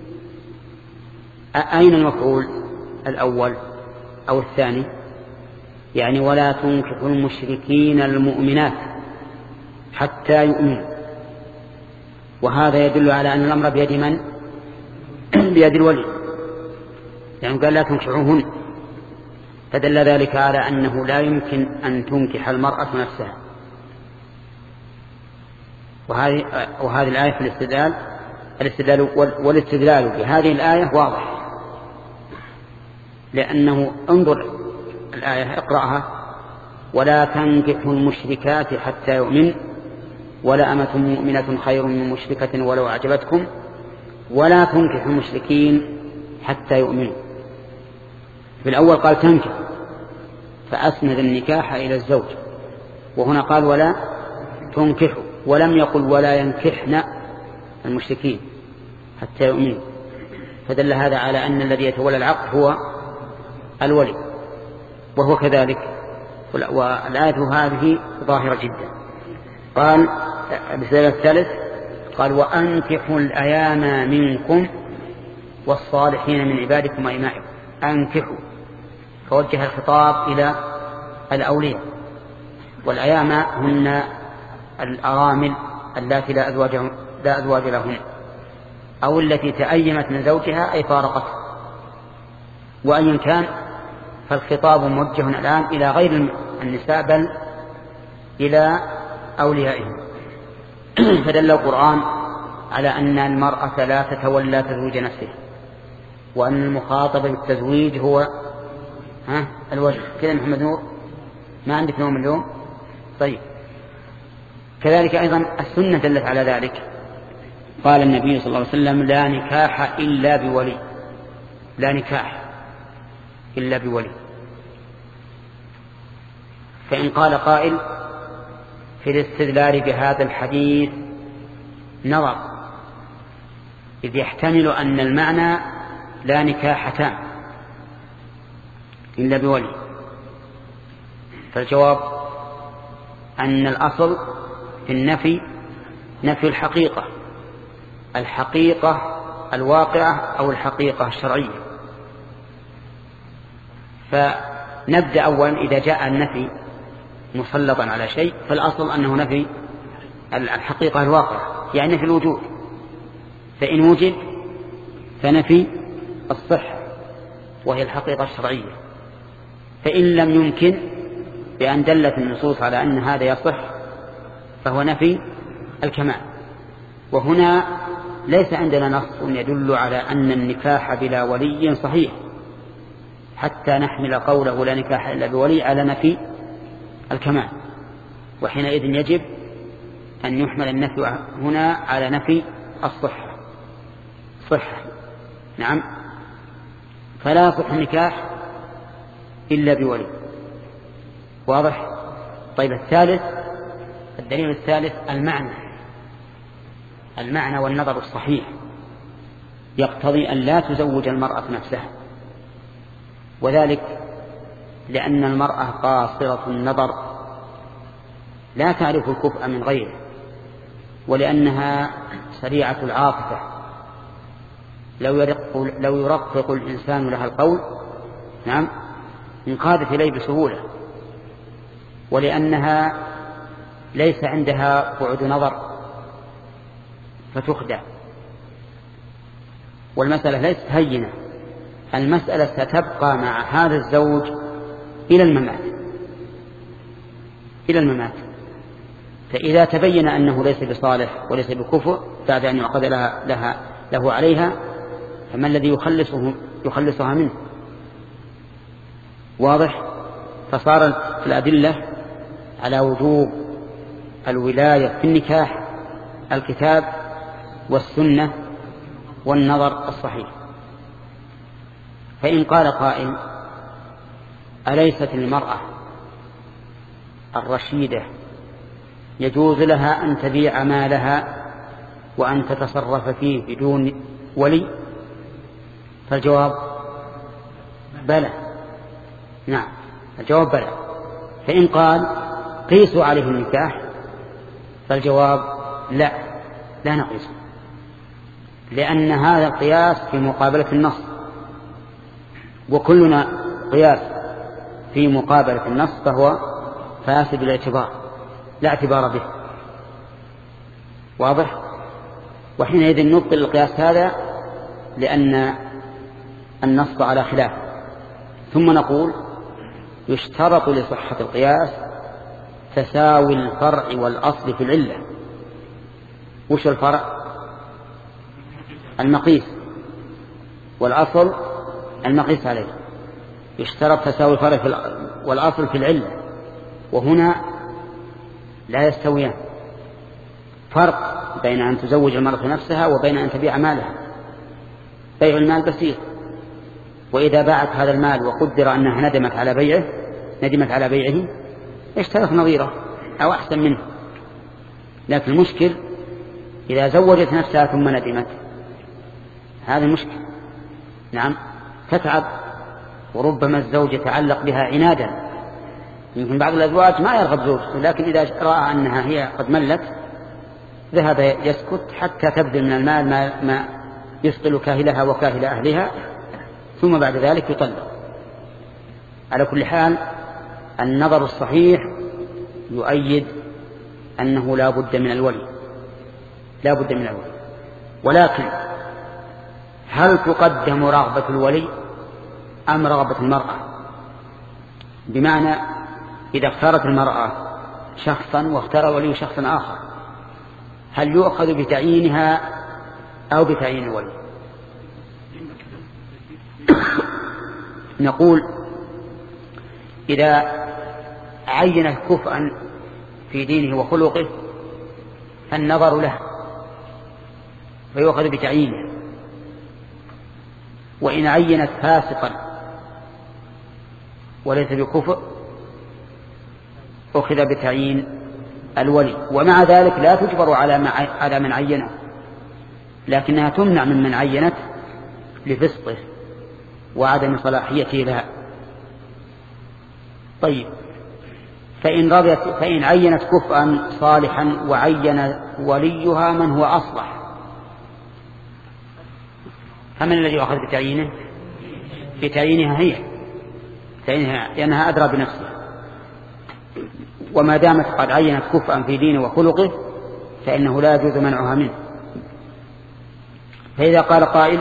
أين المفعول الأول أو الثاني؟ يعني ولا تنكحوا المشركين المؤمنات حتى يؤمنوا، وهذا يدل على أن الأمر بيد من؟ بيد الولي، يعني قال لا تنكحوهن، فدل ذلك على أنه لا يمكن أن تنكح المرأة نفسها. وهذه, وهذه الآية في الاستدلال الاستدلال والاستدلال بهذه الآية واضح، لأنه انظر الآية اقرأها: ولا تنكحوا المشركات حتى يؤمن ولا أمة مؤمنة خير من مشركة ولو أعجبتكم ولا تنكحوا المشركين حتى يؤمنوا. في الأول قال تنكح فأسند النكاح إلى الزوج، وهنا قال ولا تنكحوا ولم يقل ولا ينكحن المشركين حتى يؤمنوا، فدل هذا على أن الذي يتولى العقد هو الولي، وهو كذلك. والآية هذه ظاهرة جدا. قال بسبب الثالث قال وأنكحوا الأيام منكم والصالحين من عبادكم وإمائكم. أنكحوا فوجه الخطاب إلى الأولياء، والأيام هن الأرامل اللاتي لا أزواج, لا أزواج لهن أو التي تأيمت من زوجها أي فارقته. وأيا كان فالخطاب موجه الآن إلى غير النساء بل إلى أوليائهم. فدل القرآن على أن المرأة لا تتولى تزويج نفسه، وأن المخاطب بالتزويج هو ها الولي. كذا محمد نور ما عندك نوم اليوم؟ طيب. كذلك أيضا السنة دلت على ذلك. قال النبي صلى الله عليه وسلم لا نكاح إلا بولي، لا نكاح إلا بولي. فإن قال قائل في الاستدلال بهذا الحديث نظر، إذ يحتمل أن المعنى لا نكاح تام إلا بولي، فالجواب أن الأصل في النفي نفي الحقيقة، الحقيقة الواقعة أو الحقيقة الشرعية. فنبدأ أولا إذا جاء النفي مسلطا على شيء فالأصل أنه نفي الحقيقة الواقعة، يعني نفي الوجود. فإن وجد فنفي الصحة وهي الحقيقة الشرعية. فإن لم يمكن بأن دلت النصوص على أن هذا يصح فهو نفي الكمال. وهنا ليس عندنا نص يدل على أن النكاح بلا ولي صحيح حتى نحمل قوله لا نكاح إلا بولي على نفي الكمال، وحينئذ يجب أن يحمل النفي هنا على نفي الصحة صحة. نعم، فلا يصح النكاح إلا بولي. واضح؟ طيب الثالث، الدليل الثالث المعنى المعنى والنظر الصحيح يقتضي أن لا تزوج المرأة نفسها، وذلك لأن المرأة قاصرة النظر لا تعرف الكفء من غيره، ولأنها سريعة العاطفة لو يرق, لو يرقق الإنسان لها القول نعم انقادت إليه بسهولة، ولأنها ليس عندها بعد نظر فتخدع. والمسألة ليست هينة، المسألة ستبقى مع هذا الزوج إلى الممات إلى الممات فإذا تبين أنه ليس بصالح وليس بكفء بعد أن يعقد لها, لها له عليها فما الذي يخلصه يخلصها منه؟ واضح؟ فصارت الأدلة على وجوب الولاية في النكاح الكتاب والسنة والنظر الصحيح. فإن قال قائل أليست المرأة الرشيدة يجوز لها أن تبيع مالها وأن تتصرف فيه بدون ولي؟ فالجواب بلى. نعم الجواب بلى. فإن قال قيسوا عليه النكاح فالجواب لا لا نقيسه، لأن هذا القياس في مقابلة النص، وكلنا قياس في مقابلة النص فهو فاسد الاعتبار لا اعتبار به. واضح؟ وحينئذ نبطل القياس هذا لأن النص على خلاف. ثم نقول يشترط لصحة القياس تساوي الفرع والأصل في العلة. وش الفرع؟ المقيس، والأصل المقيس عليه. يشترط تساوي الفرع والأصل في العلة، وهنا لا يستويان. فرق بين أن تزوج المرأة نفسها وبين أن تبيع مالها. بيع المال بسيط، وإذا باعت هذا المال وقدر أنها ندمت على بيعه ندمت على بيعه اشترت نظيره أو أحسن منه. لكن المشكل إذا زوجت نفسها ثم ندمت، هذا المشكل. نعم تتعب، وربما الزوج يتعلق بها عنادا يمكن بعض الأزواج ما يرغب زوجته، لكن إذا رأى أنها هي قد ملت ذهب يسكت حتى تبذل من المال ما, ما يثقل كاهلها وكاهل أهلها، ثم بعد ذلك يطلق. على كل حال النظر الصحيح يؤيد أنه لا بد من الولي، لا بد من الولي. ولكن هل تقدم رغبة الولي أم رغبة المرأة؟ بمعنى إذا اختارت المرأة شخصا واختار الولي شخصا آخر، هل يؤخذ بتعيينها أو بتعيين الولي؟ نقول إذا عينت كفءا في دينه وخلقه فالنظر له فيؤخذ بتعيينه، وإن عينت فاسقا وليس بكفء أخذ بتعيين الولي. ومع ذلك لا تجبر على من عينه، لكنها تمنع ممن عينت لفسقه وعدم صلاحيته لها. طيب، فإن رضيت فإن عينت كفءا صالحا وعين وليها من هو أصلح، فمن الذي أخذ بتعيينه؟ بتعيينها هي، تعيينها لأنها أدرى بنفسها. وما دامت قد عينت كفءا في دينه وخلقه فإنه لا يجوز منعها منه. فإذا قال قائل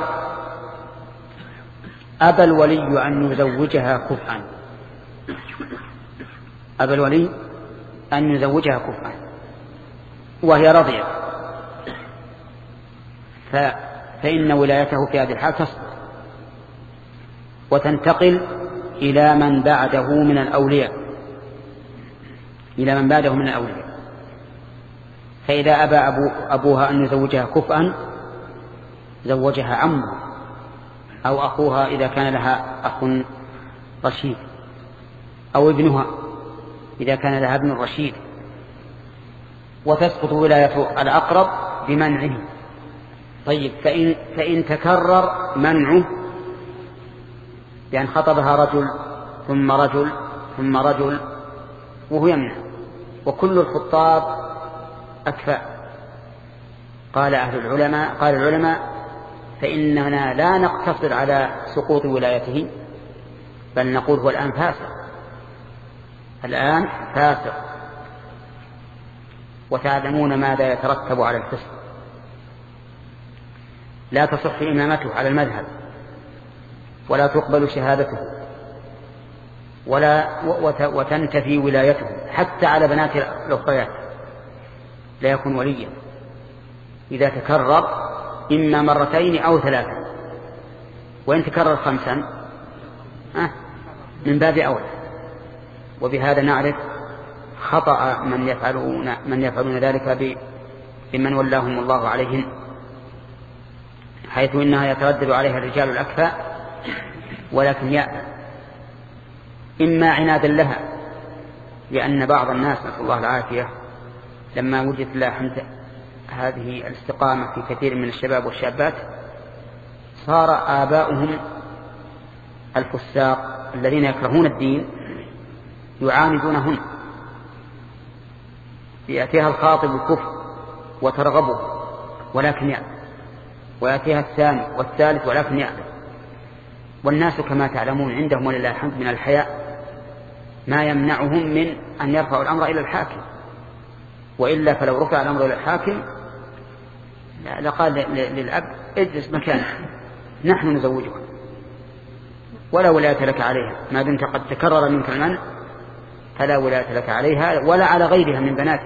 أبى الولي أن يزوجها كفءا، أبى الولي أن يزوجها كفءا وهي رضيت، فإن ولايته في هذه الحال تسقط وتنتقل إلى من بعده من الأولياء، إلى من بعده من الأولياء. فإذا أبى أبو أبوها أن يزوجها كفءا زوجها عمه أو أخوها إذا كان لها أخ رشيد، أو ابنها إذا كان لها ابن رشيد، وتسقط ولاية الأقرب بمنعه. طيب، فإن, فإن تكرر منعه لأن خطبها رجل ثم رجل ثم رجل وهو يمنع، وكل الخطاب أكفاء، قال أهل العلماء قال العلماء فإننا لا نقتصر على سقوط ولايته، بل نقول هو الآن فاسق، الآن فاسق، وتعلمون ماذا يترتب على الفسق. لا تصح إمامته على المذهب، ولا تقبل شهادته، ولا وتنتفي ولايته حتى على بنات الأخريات، لا يكون وليا إذا تكرر إما مرتين أو ثلاثة، وإن تكرر خمسا أه من باب أولى. وبهذا نعرف خطأ من يفعلون من يفعلون ذلك بمن ولاهم الله عليهم، حيث إنها يتردد عليها الرجال الأكفاء ولكن يأبى، إما عنادا لها، لأن بعض الناس نسأل الله العافية لما وجدت الله حمد هذه الاستقامة في كثير من الشباب والشابات صار آباؤهم الفساق الذين يكرهون الدين يعاندونهن، يأتيها الخاطب الكفر وترغبه ولكن يأبى، ويأتيها الثاني والثالث ولكن يأبى. والناس كما تعلمون عندهم ولله الحمد من الحياء ما يمنعهم من أن يرفعوا الأمر إلى الحاكم، وإلا فلو رفع الأمر إلى الحاكم لقال للأب اجلس مكانك نحن نزوجك ولا ولاية لك عليها، ما دمت قد تكرر منك المنع فلا ولاية لك عليها ولا على غيرها من بناتك.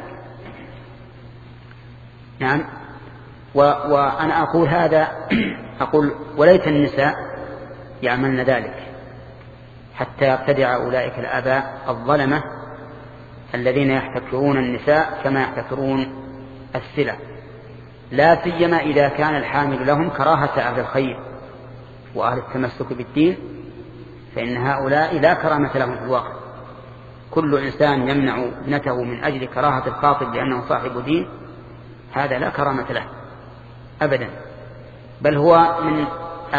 نعم. وأنا أقول هذا أقول وليت النساء يعملن ذلك حتى يبتدع أولئك الآباء الظلمة الذين يحتكرون النساء كما يحتكرون السلع، لا سيما إذا كان الحامل لهم كراهة أهل الخير وأهل التمسك بالدين، فإن هؤلاء لا كرامة لهم في الواقع. كل إنسان يمنع ابنته من أجل كراهة الخاطب لأنه صاحب دين هذا لا كرامة له أبدا، بل هو من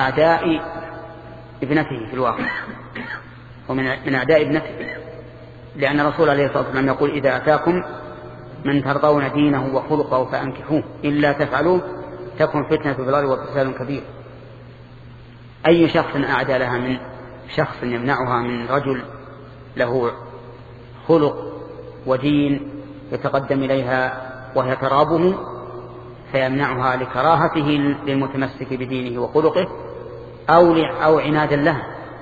أعداء ابنته في الواقع، ومن من أعداء ابنته، لأن الرسول عليه الصلاة والسلام يقول إذا أتاكم من ترضون دينه وخلقه فأنكحوه إلا تفعلوه تكن فتنة في الأرض وفساد كبير. أي شخص أعدى لها من شخص يمنعها من رجل له خلق ودين يتقدم إليها وهي ترابه فيمنعها لكراهته للمتمسك بدينه وخلقه أو أو عنادا لها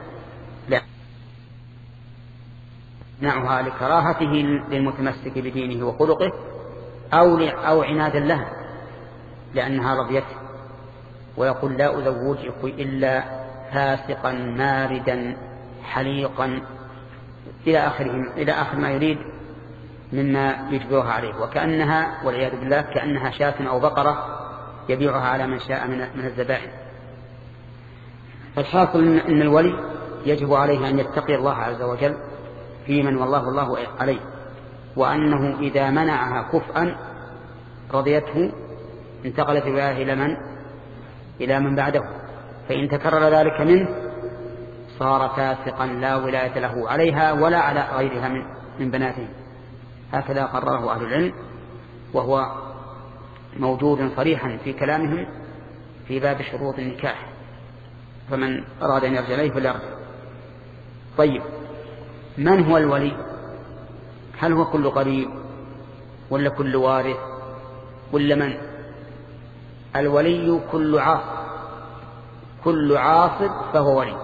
يمنعها لكراهته للمتمسك بدينه وخلقه أو أو عنادا لها لأنها رضيته ويقول لا أزوجك إلا فاسقا ماردا حليقا إلى آخره إلى آخر ما يريد مما يجبرها عليه، وكأنها والعياذ بالله كأنها شاة أو بقرة يبيعها على من شاء من الذبائح. فالحاصل أن الولي يجب عليه أن يتقي الله عز وجل في من والله الله عليه، وأنه إذا منعها كفءا رضيته انتقلت الولاية إلى من إلى من بعده، فإن تكرر ذلك منه صار فاسقا لا ولاية له عليها ولا على غيرها من, من بناته. هكذا قرره أهل العلم، وهو موجود صريحا في كلامهم في باب شروط النكاح، فمن أراد أن يرجع إليه فليرجع. طيب، من هو الولي؟ هل هو كل قريب ولا كل وارث ولا من؟ الولي كل عاصب، كل عاصب فهو ولي.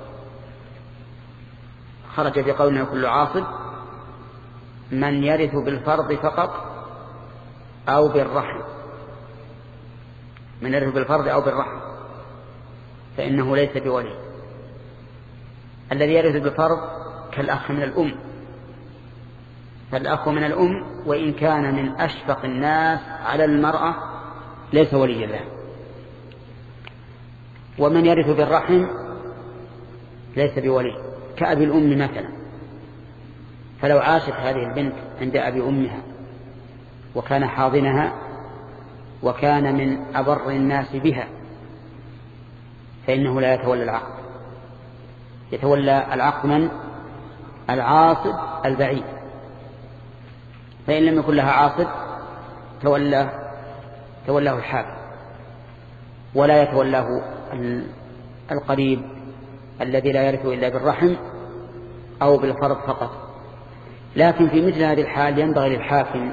خرج بقولنا كل عاصب من يرث بالفرض فقط أو بالرحم، من يرث بالفرض أو بالرحم فإنه ليس بولي. الذي يرث بالفرض كالأخ من الأم، فالأخ من الأم وإن كان من أشفق الناس على المرأة ليس ولي له. ومن يرث بالرحم ليس بولي كأبي الأم مثلا، فلو عاشت هذه البنت عند أبي أمها وكان حاضنها وكان من أبر الناس بها فإنه لا يتولى العقد. يتولى العقد من؟ العاصب البعيد. فإن لم يكن لها عاصب تولى تولاه الحاكم، ولا يتولاه القريب الذي لا يرث إلا بالرحم أو بالفرض فقط. لكن في مثل هذه الحال ينبغي للحاكم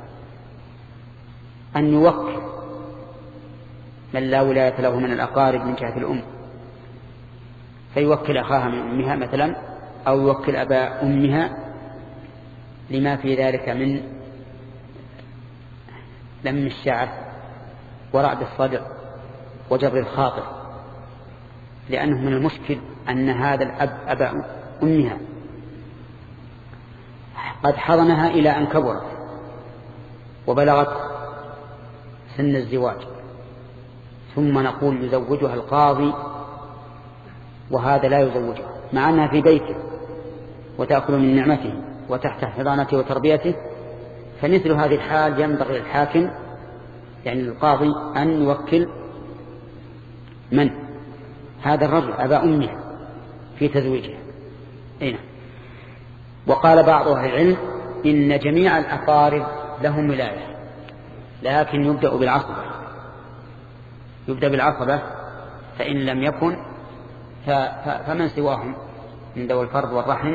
أن يوكل من لا ولاية له من الأقارب من جهة الأم، فيوكل أخاها من أمها مثلا أو يوكل أبا أمها لما في ذلك من لم الشعر ورعد الصدر وجبر الخاطر، لأنه من المشكل أن هذا الأب أبا أمها قد حضنها إلى أن كبرت وبلغت سن الزواج، ثم نقول يزوجها القاضي وهذا لا يزوجها مع أنها في بيته وتأكل من نعمته وتحت حضانته وتربيته. فمثل هذه الحال ينبغي للحاكم يعني القاضي أن يوكل من؟ هذا الرجل أبا أمها في تزويجها. أين؟ وقال بعض أهل العلم إن جميع الأقارب لهم ولاية، لكن يبدأ بالعصبة، يبدأ بالعصبة فإن لم يكن فمن سواهم من ذوي الفرض والرحم،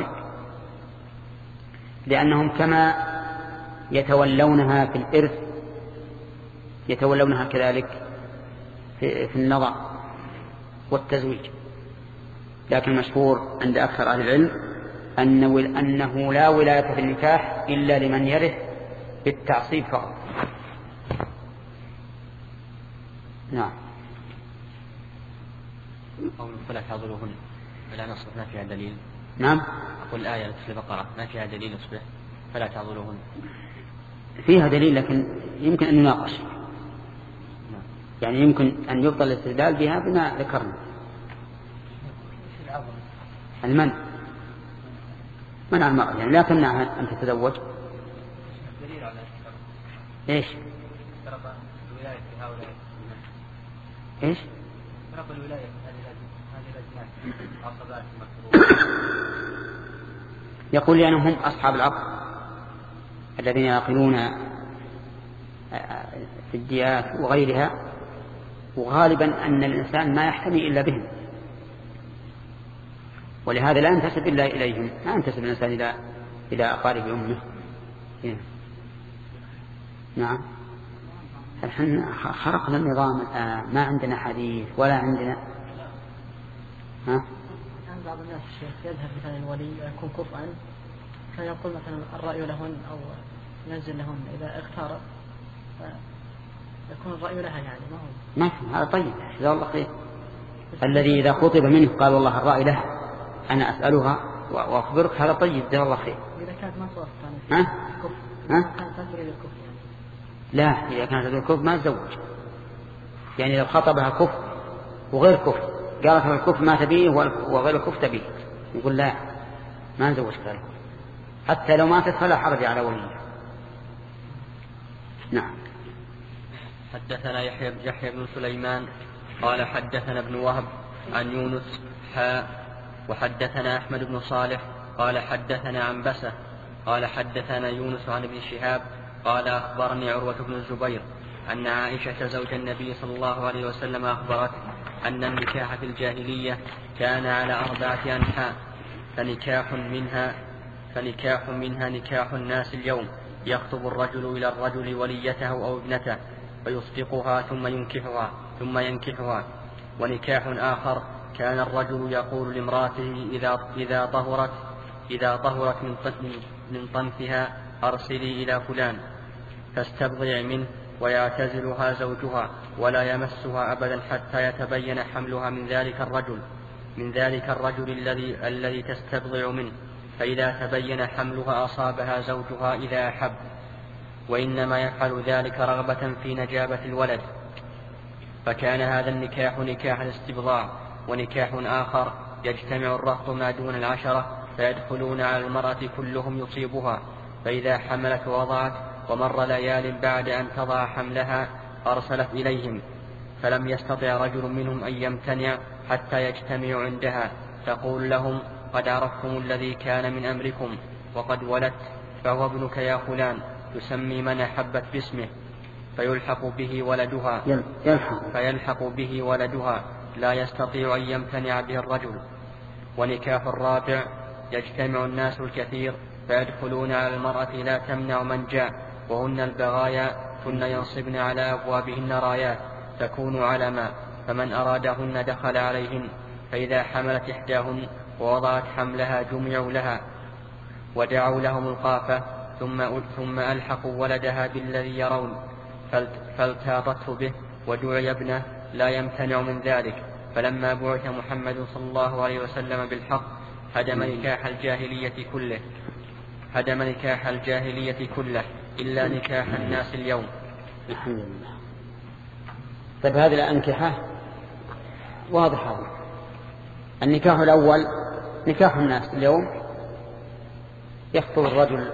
لأنهم كما يتولونها في الإرث يتولونها كذلك في النظر والتزويج. لكن المشهور عند أكثر أهل العلم أنه لا ولاية في النكاح إلا لمن يرث بالتعصيب فقط. نعم. قول فلا تعضلوهن فلا نصبح ما فيها دليل. نعم. أقول الآية في البقرة ما فيها دليل نصبح فلا تعضلوهن. فيها دليل لكن يمكن أن يناقش، يعني يمكن أن يبطل الاستدلال بها بما ذكرنا. المنع منع المرأة يعني لا تمنعها أن تتزوج. إيش؟ فرق الولاية في هؤلاء. إيش؟ فرق الولاية في هذه الأجناس عصبات مكروه. يقول لأنهم هم أصحاب العقل الذين يعقلون في الديات وغيرها، وغالبا أن الإنسان ما يحتمي إلا بهم، ولهذا لا ينتسب إلا إليهم، لا ينتسب الإنسان إلى إلى أقارب أمه. نعم. الحين خرقنا النظام الآن، ما عندنا حديث ولا عندنا. ها؟ بعض الناس الشيخ يذهب مثلا الولي يكون كفءا فيقول مثلا الرأي لهن أو ينزل لهن إذا اختار يكون الرأي لها، يعني ما هو ما هذا طيب. جزاه الله خير. الذي إذا خطب منه قال والله الرأي له أنا أسألها وأخبرك، هذا طيب. جزاه الله خير. إذا كانت ما توافق ها؟ الكفر. ها؟ كانت تريد الكفر يعني. لا، إذا كانت تريد الكفر ما تزوج. يعني لو خطبها كفر وغير كفر قالت الكفر ما تبيه وغير الكفر تبيه، يقول لا ما نزوج غير الكفر، حتى لو ماتت فلا حرج على وليها. نعم. حدثنا يحيى يحيى بن سليمان قال حدثنا ابن وهب عن يونس حاء وحدثنا أحمد بن صالح قال حدثنا عنبسة قال حدثنا يونس عن ابن شهاب قال أخبرني عروة بن الزبير أن عائشة زوج النبي صلى الله عليه وسلم أخبرته أن النكاح في الجاهلية كان على أربعة أنحاء، فنكاح منها فنكاح منها نكاح الناس اليوم، يخطب الرجل إلى الرجل وليته أو ابنته فيصدقها ثم ينكحها ثم ينكحها ونكاح آخر كان الرجل يقول لامرأته إذا إذا طهرت إذا طهرت من من طنفها أرسلي إلى فلان فاستبضع منه ويعتزلها زوجها ولا يمسها أبدا حتى يتبين حملها من ذلك الرجل من ذلك الرجل الذي الذي تستبضع منه، فإذا تبين حملها أصابها زوجها إذا أحب، وإنما يفعل ذلك رغبة في نجابة الولد. فكان هذا النكاح نكاح الاستبضاع. ونكاح آخر يجتمع الرهط ما دون العشرة فيدخلون على المرأة كلهم يصيبها، فإذا حملت ووضعت ومر ليال بعد أن تضع حملها أرسلت إليهم، فلم يستطع رجل منهم أن يمتنع حتى يجتمعوا عندها، تقول لهم قد عرفتم الذي كان من أمركم وقد ولدت فهو ابنك يا فلان، تسمي من أحبت باسمه فيلحق به ولدها فيلحق به ولدها لا يستطيع أن يمتنع به الرجل. ونكاح الرابع يجتمع الناس الكثير فيدخلون على المرأة لا تمنع من جاء، وهن البغايا كن ينصبن على أبوابهن رايات تكون علما، فمن أرادهن دخل عليهن، فإذا حملت إحداهن ووضعت حملها جمعوا لها ودعوا لهم القافة ثم, ثم ألحقوا ولدها بالذي يرون فالتاطته به ودعي ابنه لا يمتنع من ذلك. فلما بعث محمد صلى الله عليه وسلم بالحق هدم نكاح الجاهلية كله هدم نكاح الجاهلية كله إلا نكاح الناس اليوم. الحمد لله. طيب هذه الأنكحة واضحة. النكاح الأول نكاح الناس اليوم، يخطب الرجل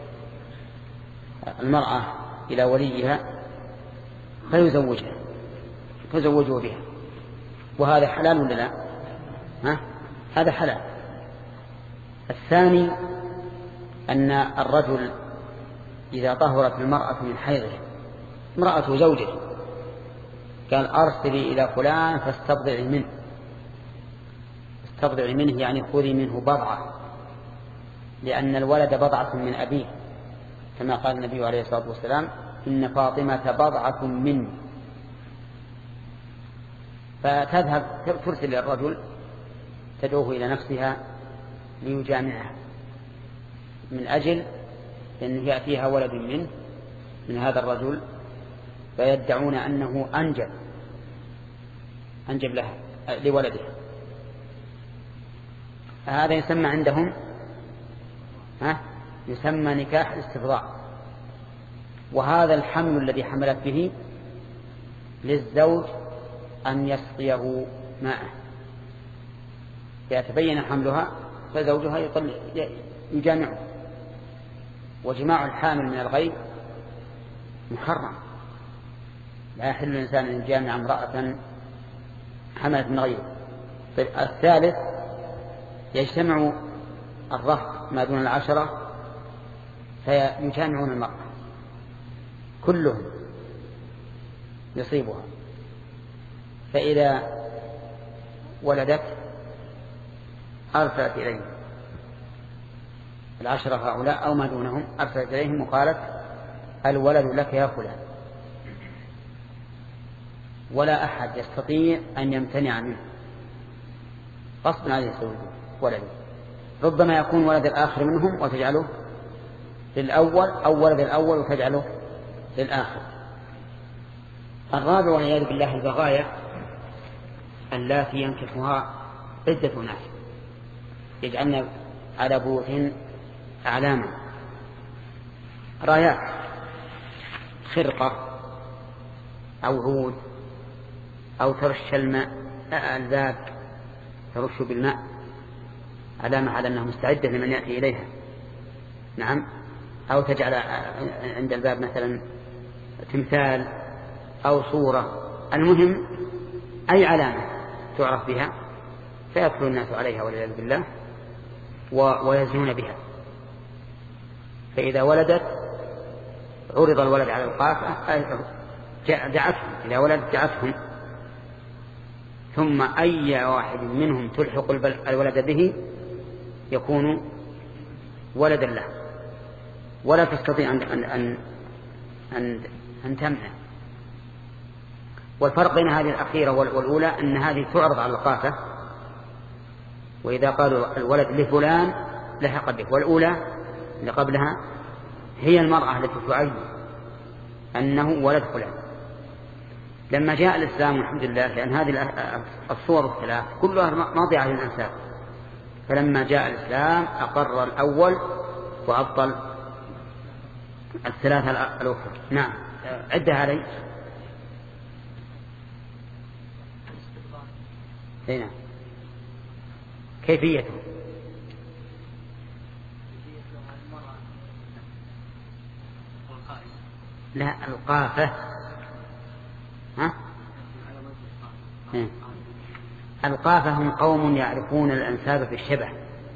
المرأة إلى وليها فيزوجها فيزوجوا بها، وهذا حلال ولا لا؟ ها؟ هذا حلال. الثاني أن الرجل إذا طهرت المرأة من حيضه، امرأة زوجه، قال أرسلي إلى فلان فاستبضعي منه. استبضعي منه يعني خذي منه بضعة، لأن الولد بضعة من أبيه، كما قال النبي عليه الصلاة والسلام إن فاطمة بضعة مني. فتذهب ترسل الرجل تدعوه إلى نفسها ليجامعها من أجل أن يأتيها ولد منه من هذا الرجل، فيدعون أنه أنجب أنجب لها لولدها. هذا يسمى عندهم ها يسمى نكاح استبضاع. وهذا الحمل الذي حملت به للزوج أن يسقيه ماء، يتبين حملها فزوجها يطلع يجامعه. وجماع الحامل من الغيب محرم، لا يحل الإنسان أن يجامع امرأة حملت من غيره. طيب الثالث يجتمع الرهط ما دون العشرة فيجامعون المرأة كلهم يصيبها، فإذا ولدت أرسلت إليهم العشرة هؤلاء أو ما دونهم، أرسلت إليهم وقالت الولد لك يا فلان، ولا أحد يستطيع أن يمتنع منه غصبا عليه يسوي ولده. ربما يكون ولد الآخر منهم وتجعله للأول، أو ولد الأول وتجعله للآخر. الرابع والعياذ بالله البغايا اللاتي ينكحها عدة ناس يجعلن على بيوتهن أعلاما، رايات، خرقة أو عود أو ترش الماء الباب ترش بالماء علامة على أنها مستعدة لمن يأتي إليها. نعم. أو تجعل عند الباب مثلا تمثال أو صورة، المهم أي علامة تعرف بها فيدخل الناس عليها والعياذ بالله ويزنون بها. فإذا ولدت عرض الولد على القافة دعتهم، إذا ولدت دعتهم، ثم أي واحد منهم تلحق الولد به يكون ولدا له، ولا تستطيع أن, أن, أن, أن تمنع. والفرق بين هذه الأخيرة والأولى أن هذه تعرض على القافة، وإذا قالوا الولد لفلان لحق به، والأولى اللي قبلها هي المرأة التي تعين أنه ولد فلان. لما جاء الإسلام الحمد لله، لأن هذه الصور الثلاث كلها ماضية للأنساب، فلما جاء الإسلام أقر الأول وأبطل الثلاثة الأخرى. نعم. عدها علي. هنا كيفيته لا القافة. ها؟ القافة هم قوم يعرفون الأنساب في الشبه،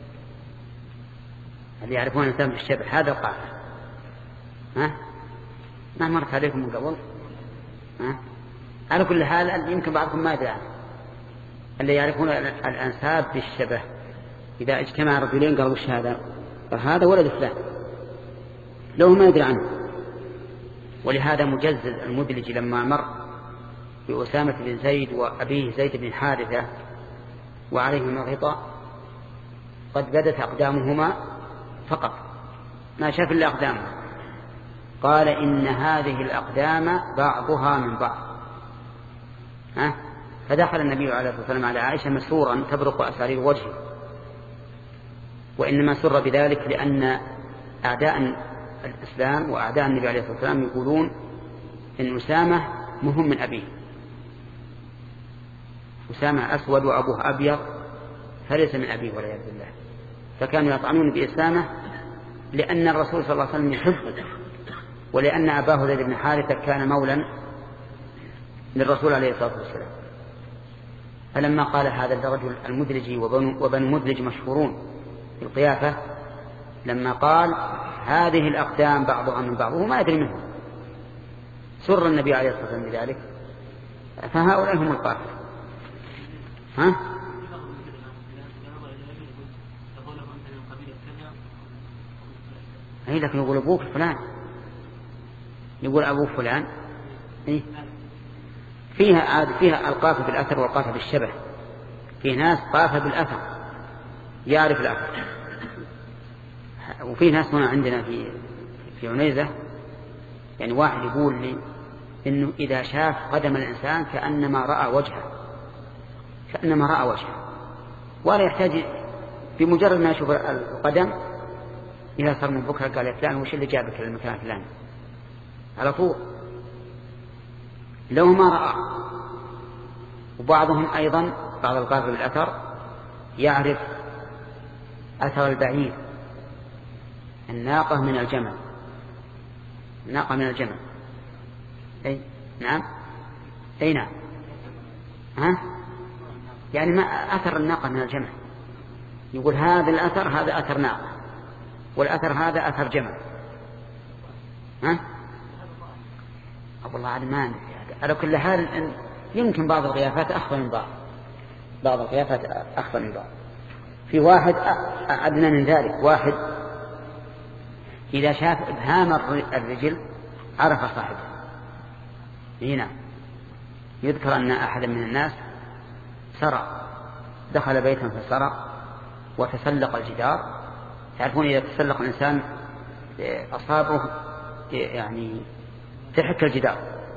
اللي يعرفون الأنساب في الشبه هذا القافة. ها؟ ما مرت عليكم من قبل؟ ها؟ على كل حال يمكن بعضكم ما يدري عنه. اللي يعرفون الأنساب في الشبه إذا اجتمع رجلين قالوا وش هذا؟ فهذا ولد فلان لو ما يدري عنه. ولهذا مجزز المدلج لما مر بأسامة بن زيد وأبيه زيد بن حارثة وعليهما غطاء قد بدت أقدامهما فقط، ما شاف إلا أقدامه، قال إن هذه الأقدام بعضها من بعض. ها؟ فدخل النبي عليه الصلاة والسلام على عائشة مسرورا تبرق أسارير وجهه، وإنما سر بذلك لأن أعداء الإسلام وأعداء النبي عليه الصلاة والسلام يقولون إن أسامة مهم من أبيه، أسامة أسود وأبوه أبيض فليس من أبيه والعياذ بالله، فكانوا يطعنون بأسامة لأن الرسول صلى الله عليه وسلم يحبه، ولأن أباه زيد بن حارثة كان مولا للرسول عليه الصلاة والسلام. فلما قال هذا الرجل المدلجي وبنو مدلج مشهورون في القيافة، لما قال هذه الأقدام بعضها من بعض وهو ما يدري منه، سر النبي عليه الصلاة والسلام بذلك. فهؤلاء هم القافة. ها؟ أي لكن يقول أبوك فلان، يقول أبوه فلان. إيه؟ فيها عاد فيها القافة بالأثر والقافة بالشبه. في ناس قافة بالأثر يعرف الأثر، وفي ناس هنا عندنا في في عنيزة يعني واحد يقول لي إنه إذا شاف قدم الإنسان كأنما رأى وجهه، كأنما رأى وجهه، ولا يحتاج بمجرد ما يشوف القدم إذا صار من بكرة قال يا فلان وش اللي جابك للمكان فلان على طول لو ما رأى. وبعضهم أيضا بعض القافة بالأثر يعرف أثر البعير، الناقة من الجمل، الناقة من الجمل. أي نعم، أي نعم. ها؟ يعني ما أثر الناقة من الجمل، يقول هذا الأثر هذا أثر ناقة، والأثر هذا أثر جمع. ها؟ والله أعلم ما ندري. على كل حال يمكن بعض القيافات أخفى من بعض، بعض القيافات أخفى من بعض. في واحد أدنى من ذلك، واحد إذا شاف إبهام الرجل عرف صاحبه. هنا يذكر أن أحد من الناس سرق، دخل بيتا فسرق وتسلق الجدار. تعرفون إذا تسلق الإنسان أصابه يعني تحك الجدار،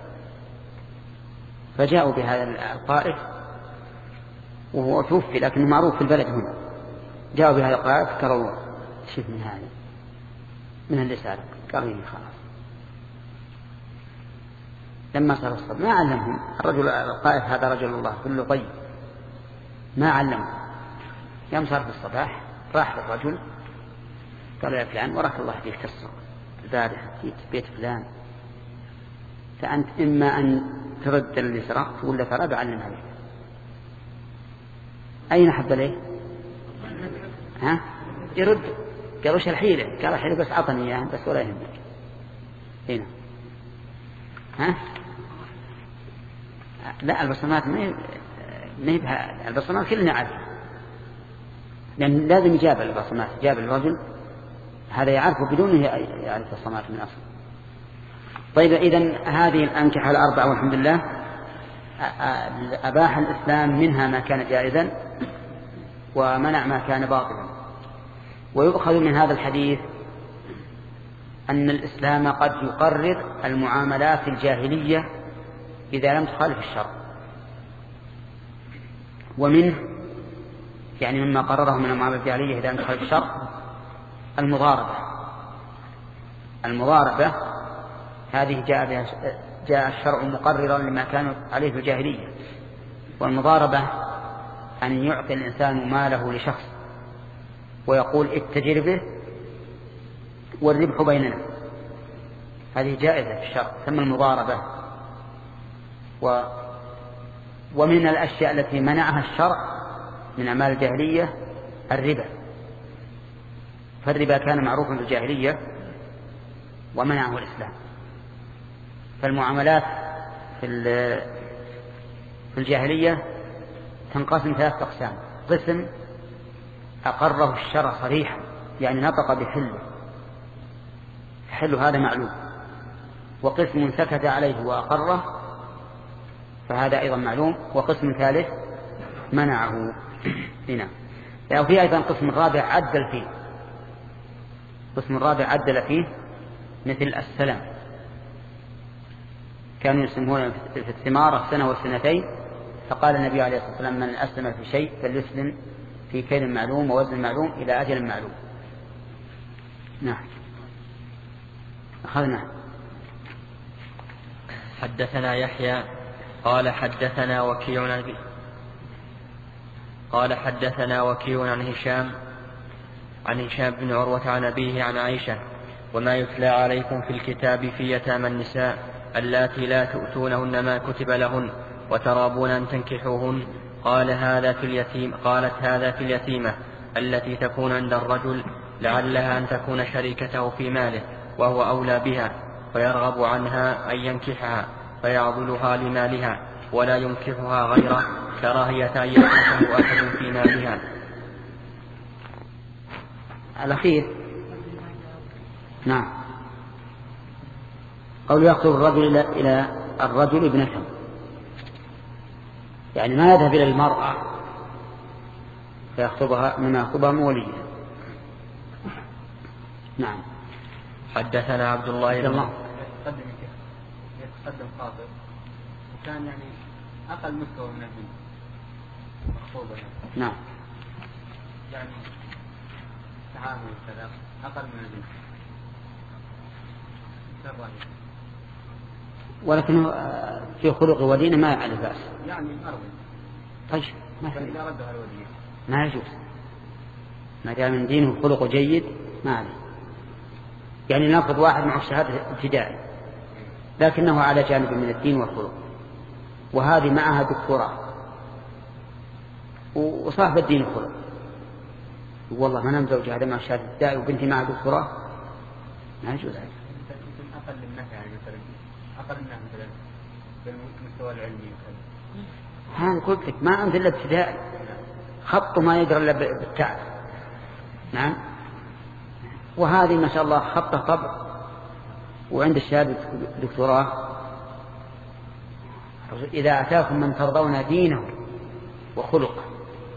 فجاءوا بهذا القائف وهو توفي لكنه معروف في البلد هنا. جاءوا بهذا القائف قالوا شوف من هذا من اللي سارق، قالوا لي خلاص. لما صار الصبح ما علمهم الرجل القائف هذا رجل الله كله طيب، ما علمهم. يوم صار في الصباح راح للرجل قالوا يا فلان وراك الله فيك تسرق البارحة في بيت فلان، فأنت إما أن ترد اللي سرقت ولا ترى بعلمها لك. أين حب ليه؟ ها؟ يرد. قالوا وش الحيلة؟ قال الحيلة بس عطني إياه بس ولا يهمك. هنا ها؟ لا البصمات ما يبها، البصمات كلنا نعرفها، لأن لازم يجاب البصمات، جاب الرجل هذا يعرفه بدونه يعرف البصمات من أصل. طيب إذن هذه الأنكحة الأربعة والحمد لله أباح الإسلام منها ما كان جائزا ومنع ما كان باطلا. ويؤخذ من هذا الحديث أن الإسلام قد يقرر المعاملات الجاهلية إذا لم تخالف الشرع. ومنه يعني مما قرره من المعاملات الجاهلية إذا لم تخالف الشرع المضاربة. المضاربة هذه جاء بها جاء الشرع مقررا لما كان عليه في الجاهلية. والمضاربة أن يعطي الإنسان ماله لشخص ويقول اتجر به والربح بيننا، هذه جائزة في الشرع ثم المضاربة. و ومن الأشياء التي منعها الشرع من أعمال الجاهلية الربا، فالربا كان معروفا في الجاهلية ومنعه الإسلام. فالمعاملات في في الجاهلية تنقسم ثلاثة أقسام: قسم أقره الشرع صريحا يعني نطق بحله، حل هذا معلوم، وقسم سكت عليه وأقره فهذا أيضا معلوم، وقسم ثالث منعه. هنا وفي أيضا قسم رابع عدل فيه، قسم رابع عدل فيه مثل السلام، كانوا يسمون في الثمار السنة والسنتين، فقال النبي عليه الصلاة والسلام من أسلم في شيء فليسلم في كيل معلوم ووزن معلوم إلى أجل معلوم. نعم أخذنا. حدثنا يحيى قال حدثنا وكيع عن قال حدثنا وكيع عن هشام عن هشام بن عروة عن أبيه عن عائشة: وما يتلى عليكم في الكتاب في يتامى النساء اللاتي لا تؤتونهن ما كتب لهن وترابون أن تنكحوهن. قال هذا في اليتيم قالت هذا في اليتيمة التي تكون عند الرجل لعلها أن تكون شريكته في ماله وهو أولى بها، فيرغب عنها أن ينكحها فيعضلها لمالها ولا ينكحها غيره كراهية أن يكون أحد في مالها. الأخير نعم قول يخطب الرجل إلى الرجل ابنته، يعني ما يذهب إلى المرأة فيخطبها مما يخطبها موليا. نعم. حدثنا عبد الله بن يتقدم يتقدم خاطب وكان يعني أقل مستوى من البنت مخطوبة، نعم يعني تعامل كذا أقل من البنت، ولكنه في خلق ودينه ما يعلم بأس، يعني أرض. طيب ما فإذا ردها الولي ما يجوز، ما دام من دينه خلق جيد ما عليه. يعني ناخذ واحد مع الشهادة ابتدائي لكنه على جانب من الدين والخلق، وهذه معها دكتوراه وصاحب الدين والخلق، والله ما نم زوجها هذا مع شهادة الداعي وبنتي مع دكتوراه ما يجوز هذا. أقل منها يعني مثلا أقل منها مثلا بالمستوى العلمي مثلا. هذا قلت لك ما أنزل إلا ابتدائي خط ما يقرأ إلا بالتعب. نعم. وهذه ما شاء الله خطه طبع وعند الشهادة دكتوراه. إذا أتاكم من ترضون دينه وخلقه.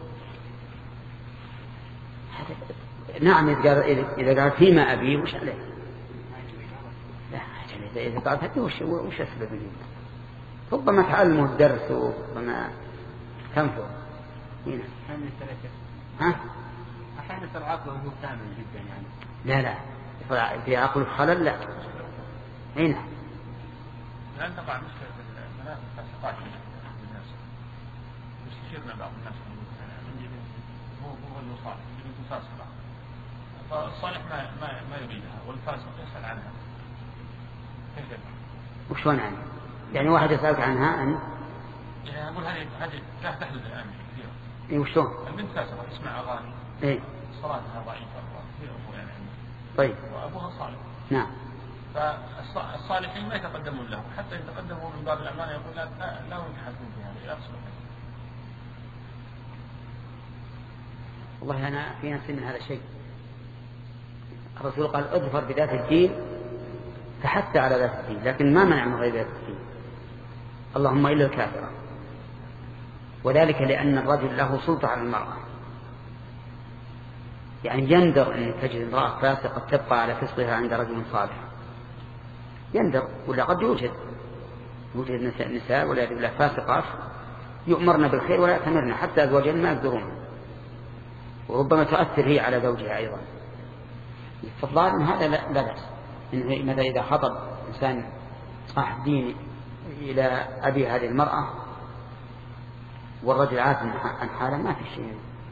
نعم إذا قال فيما أبي وش عليه؟ لا إذا قال هذا وش وش أسبب لي؟ ربما تعلمه الدرس وربما تنفع. هنا. ها؟ أحيانا يصير عقله مكتمل جدا يعني. لا لا في عقله خلل لا. هنا. لأن طبعا مشكلة المنافق فاسقات الناس. يستشيرنا بعض الناس هو هو المصالح يريد فاسقة. فالصالح ما ما ما يريدها والفاسق يسأل عنها. كيف يفعل؟ وشون عنها؟ يعني واحد يسألك عنها أن يعني أقول هذه هذه لا تحدث الآن كثيرا. إيه وشون؟ البنت فاسقة تسمع أغاني. إيه. صلاتها ضعيفة كثير أبوها يعني. طيب. وأبوها صالح. نعم. فالصالحين ما يتقدمون له حتى يتقدموا من باب الأمانة يقول لا لا لا ينكح في هذا لا أصلح. والله أنا في نفسي من هذا الشيء. الرسول قال اظفر بذات الدين فحتى على ذات الدين لكن ما منع من غير ذات الدين اللهم إلا الكافرة. وذلك لأن الرجل له سلطة على المرأة. يعني يندر أن تجد امرأة فاسقة تبقى على فسقها عند رجل صالح. يندر ولا قد يوجد يوجد نساء ولا يدري فاسقات يؤمرن بالخير ولا يأتمرن حتى أزواجهن ما يقدرون. وربما تؤثر هي على زوجها أيضا. فالظاهر هذا لا بأس. إنه ماذا إذا خطب إنسان صاحب دين إلى أبي هذه المرأة والرجل عارف عن حاله ما في شيء.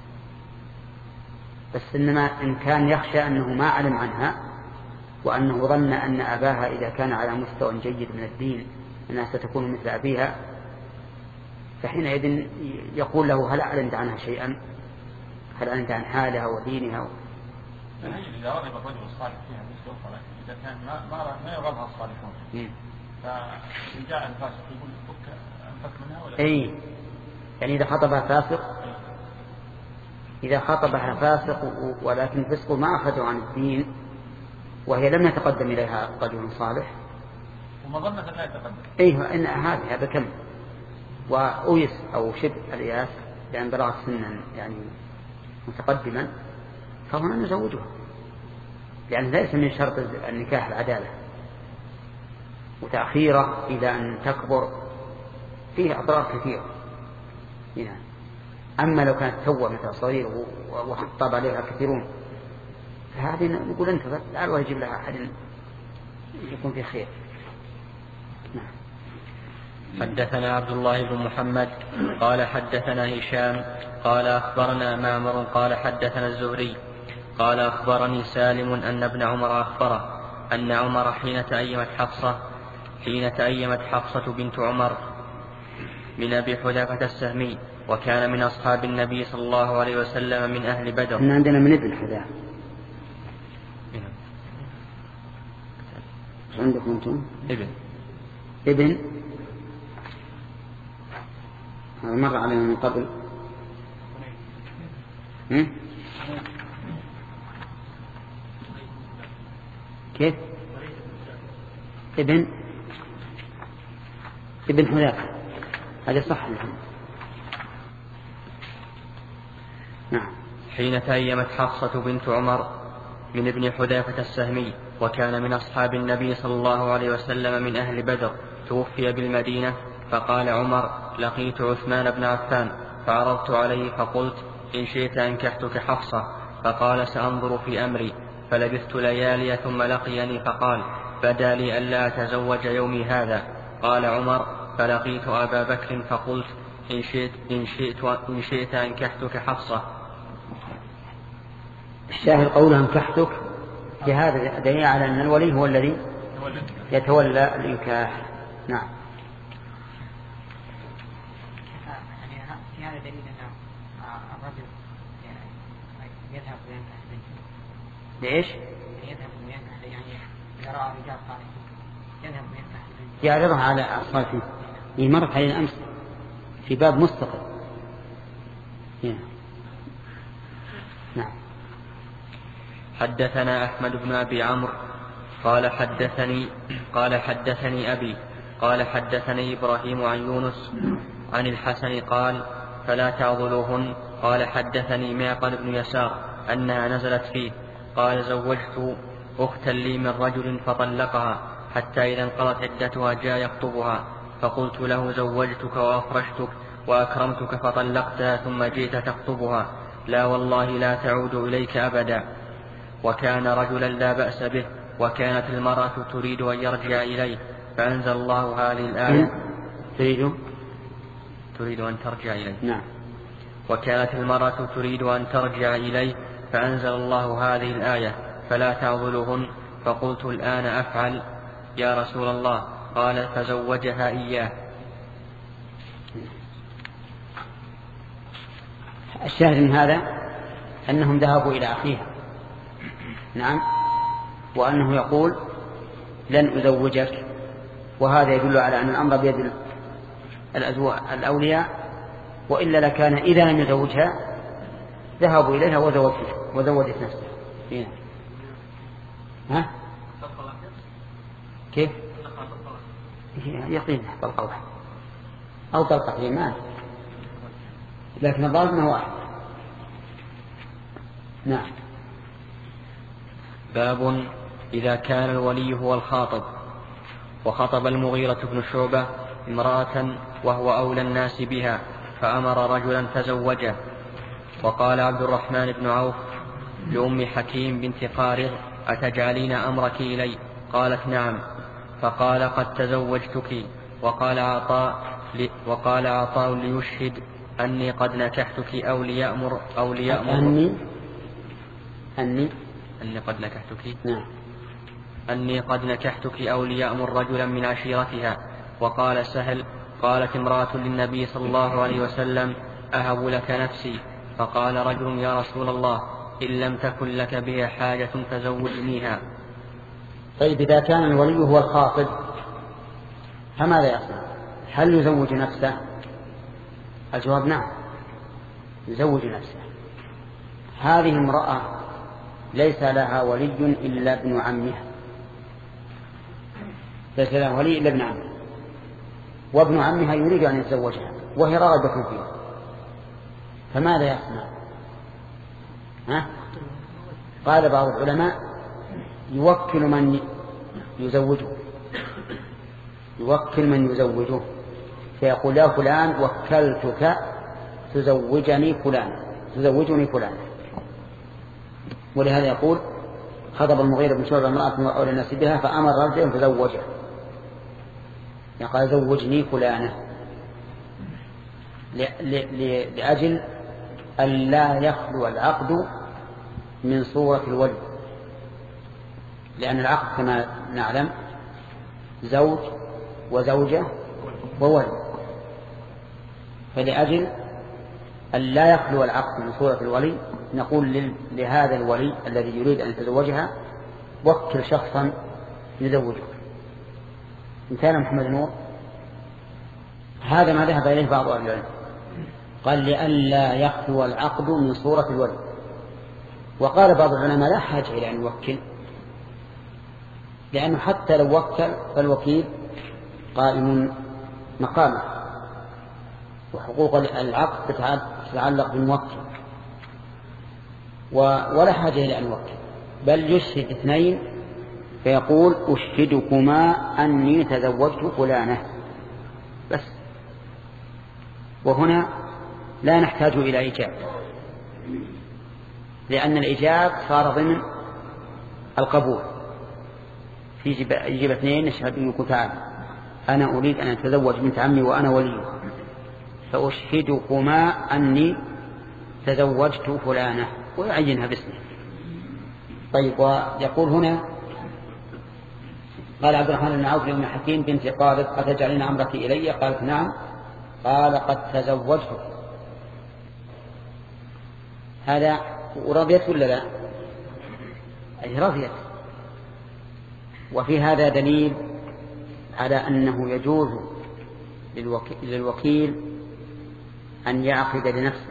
بس إنما إن كان يخشى أنه ما علم عنها وأنه ظن أن أباها إذا كان على مستوى جيد من الدين أنها ستكون مثل أبيها فحينئذ يقول له هل أعلمت عنها شيئا؟ هل أعلمت عن حالها ودينها و... إذا رغب الرجل الصالح فيها مثل أخرى إذا كان ما ما ما يرغبها الصالحون فإن جاء الفاسق يقول فك أنفك منها ولا أي يعني إذا خطبها فاسق إذا خطبها فاسق ولكن فسقه ما أخذه عن الدين وهي لم يتقدم إليها رجل صالح ومظنة لا يتقدم أيها إن هذا هذا كم وأويس أو شبه الإياس لأن بلغت سنا يعني متقدما فهنا نزوجها لأن ليس من شرط النكاح العدالة وتأخيره إلى أن تكبر فيه أضرار كثيرة هنا. أما لو كانت توة مثل صغير وخطب عليها كثيرون فهذه نقول انتظر لا الله يجيب لها أحد يكون في خير. نعم. حدثنا عبد الله بن محمد قال حدثنا هشام قال أخبرنا معمر قال حدثنا الزهري قال أخبرني سالم أن ابن عمر أخبره أن عمر حين تأيمت حفصة حين تأيمت حفصة بنت عمر من أبي حذافة السهمي وكان من أصحاب النبي صلى الله عليه وسلم من أهل بدر. إحنا عندنا من ابن حذافة. عندكم أنتم؟ ابن ابن هذا مر علينا من قبل. هم؟ كيف؟ ابن ابن حذافة هذا صح. نعم. حين تأيمت حفصة بنت عمر من ابن حذافة السهمي وكان من أصحاب النبي صلى الله عليه وسلم من أهل بدر توفي بالمدينة فقال عمر لقيت عثمان بن عفان فعرضت عليه فقلت إن شئت أنكحتك حفصة فقال سأنظر في أمري فلبثت ليالي ثم لقيني فقال بدا لي ألا أتزوج يومي هذا. قال عمر فلقيت أبا بكر فقلت إن شئت, إن شئت, إن شئت أنكحتك حفصة. الشاهد قوله أنكحتك بهذا دليل على أن الولي هو الذي يتولى الإنكاح. نعم. يعني في هذا دليل أن الرجل يذهب وينكح بنته. ليش؟ يذهب وينكح يعني إذا رأى رجال صالحين يذهب وينكح بنته. يعرضها على الصالحين. هي مرت علينا أمس في باب مستقل. نعم. حدثنا أحمد بن أبي عمرو قال حدثني قال حدثني أبي قال حدثني إبراهيم عن يونس عن الحسن قال فلا تعضلوهن. قال حدثني معقل بن يسار أنها نزلت فيه قال زوجت أختا لي من رجل فطلقها حتى إذا انقضت عدتها جاء يخطبها فقلت له زوجتك وأفرشتك وأكرمتك فطلقتها ثم جئت تخطبها لا والله لا تعود إليك أبدا. وكان رجلا لا بأس به وكانت المرأة تريد أن يرجع إليه فأنزل الله هذه الآية تريد تريد أن ترجع إليه. نعم. وكانت المرأة تريد أن ترجع إليه فأنزل الله هذه الآية فلا تعضلوهن. فقلت الآن أفعل يا رسول الله. قال فزوجها إياه. الشاهد من هذا أنهم ذهبوا إلى أخيها. نعم. وأنه يقول لن أزوجك، وهذا يدل على أن الأمر بيد الأولياء، وإلا لكان إذا لم يزوجها ذهبوا إليها وزوجتها وزوجت نفسها. هنا. ها؟ كيف؟ يقين طلقة واحدة أو طلقتين ما، لكن الضابط أنه واحد. نعم. باب إذا كان الولي هو الخاطب. وخطب المغيرة بن شعبة امرأة وهو أولى الناس بها فأمر رجلا فزوجه. وقال عبد الرحمن بن عوف لأم حكيم بنت قارض أتجعلين أمرك إلي؟ قالت نعم. فقال قد تزوجتك. وقال عطاء وقال عطاء ليشهد أني قد نكحتك أو ليأمر أو ليأمر أني أني أني قد نكحتك نعم. أني قد نكحتك أو ليأمر رجلا من عشيرتها. وقال سهل قالت امرأة للنبي صلى الله عليه وسلم أهب لك نفسي. فقال رجل يا رسول الله إن لم تكن لك بها حاجة فزوجنيها. طيب إذا كان الولي هو الخاطب فماذا يصنع؟ هل يزوج نفسه؟ الجواب نعم يزوج نفسه. هذه امرأة ليس لها ولي إلا ابن عمها، ليس لها ولي إلا ابن عمها، وابن عمها يريد أن يتزوجها وهي راغبة فيه، فماذا يصنع؟ ها؟ قال بعض العلماء يوكل من يزوجه يوكل من يزوجه فيقول يا فلان وكلتك تزوجني فلان تزوجني فلان. ولهذا يقول خطب المغيرة بن شعبة امرأة وأولى الناس بها فأمر رجلا فزوجها، يقول زوجني فلانة لأجل أن لا يخلو العقد من صورة الولي، لأن العقد كما نعلم زوج وزوجة وولي، فلأجل أن لا يخلو العقد من صورة الولي نقول لهذا الولي الذي يريد أن يتزوجها وكل شخصا يزوجه. مثال محمد نور هذا ما ذهب إليه بعض أهل العلم، قال لئلا يخلو العقد من صورة الولي. وقال بعض العلماء لا حاجة إلى أن يوكل، لأنه حتى لو وكل فالوكيل قائم مقامه، وحقوق العقد تتعلق بالموكل، ولا حاجة إلى أن يوكل، بل يشهد اثنين فيقول أشهدكما أني تزوجت فلانة بس. وهنا لا نحتاج إلى إيجاب، لأن الإيجاب صار ضمن القبول. يجيب اثنين يشهد يقول تعالى أنا أريد أن أتزوج بنت عمي وأنا وليه فأشهدكما أني تزوجت فلانة ويعينها باسمه. طيب ويقول هنا قال عبد الرحمن بن عوف لأم حكيم بنت قارض أتجعلين أمرك إلي؟ قالت نعم. قال قد تزوجت. هذا ورضيت ولا لا؟ أي رضيت. وفي هذا دليل على أنه يجوز للوكيل أن يعقد لنفسه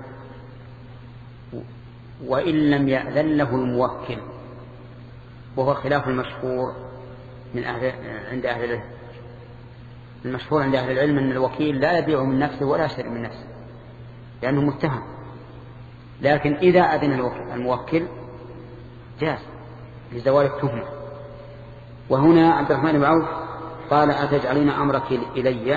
وإن لم يأذن له الموكل، وهو خلاف المشهور من أهل عند أهل العلم. المشهور عند أهل العلم أن الوكيل لا يبيع من نفسه ولا يشتري من نفسه لأنه متهم، لكن إذا أذن الموكل جاز لزوال التهمة. وهنا عبد الرحمن بن عوف قال أتجعلين أمرك إلي؟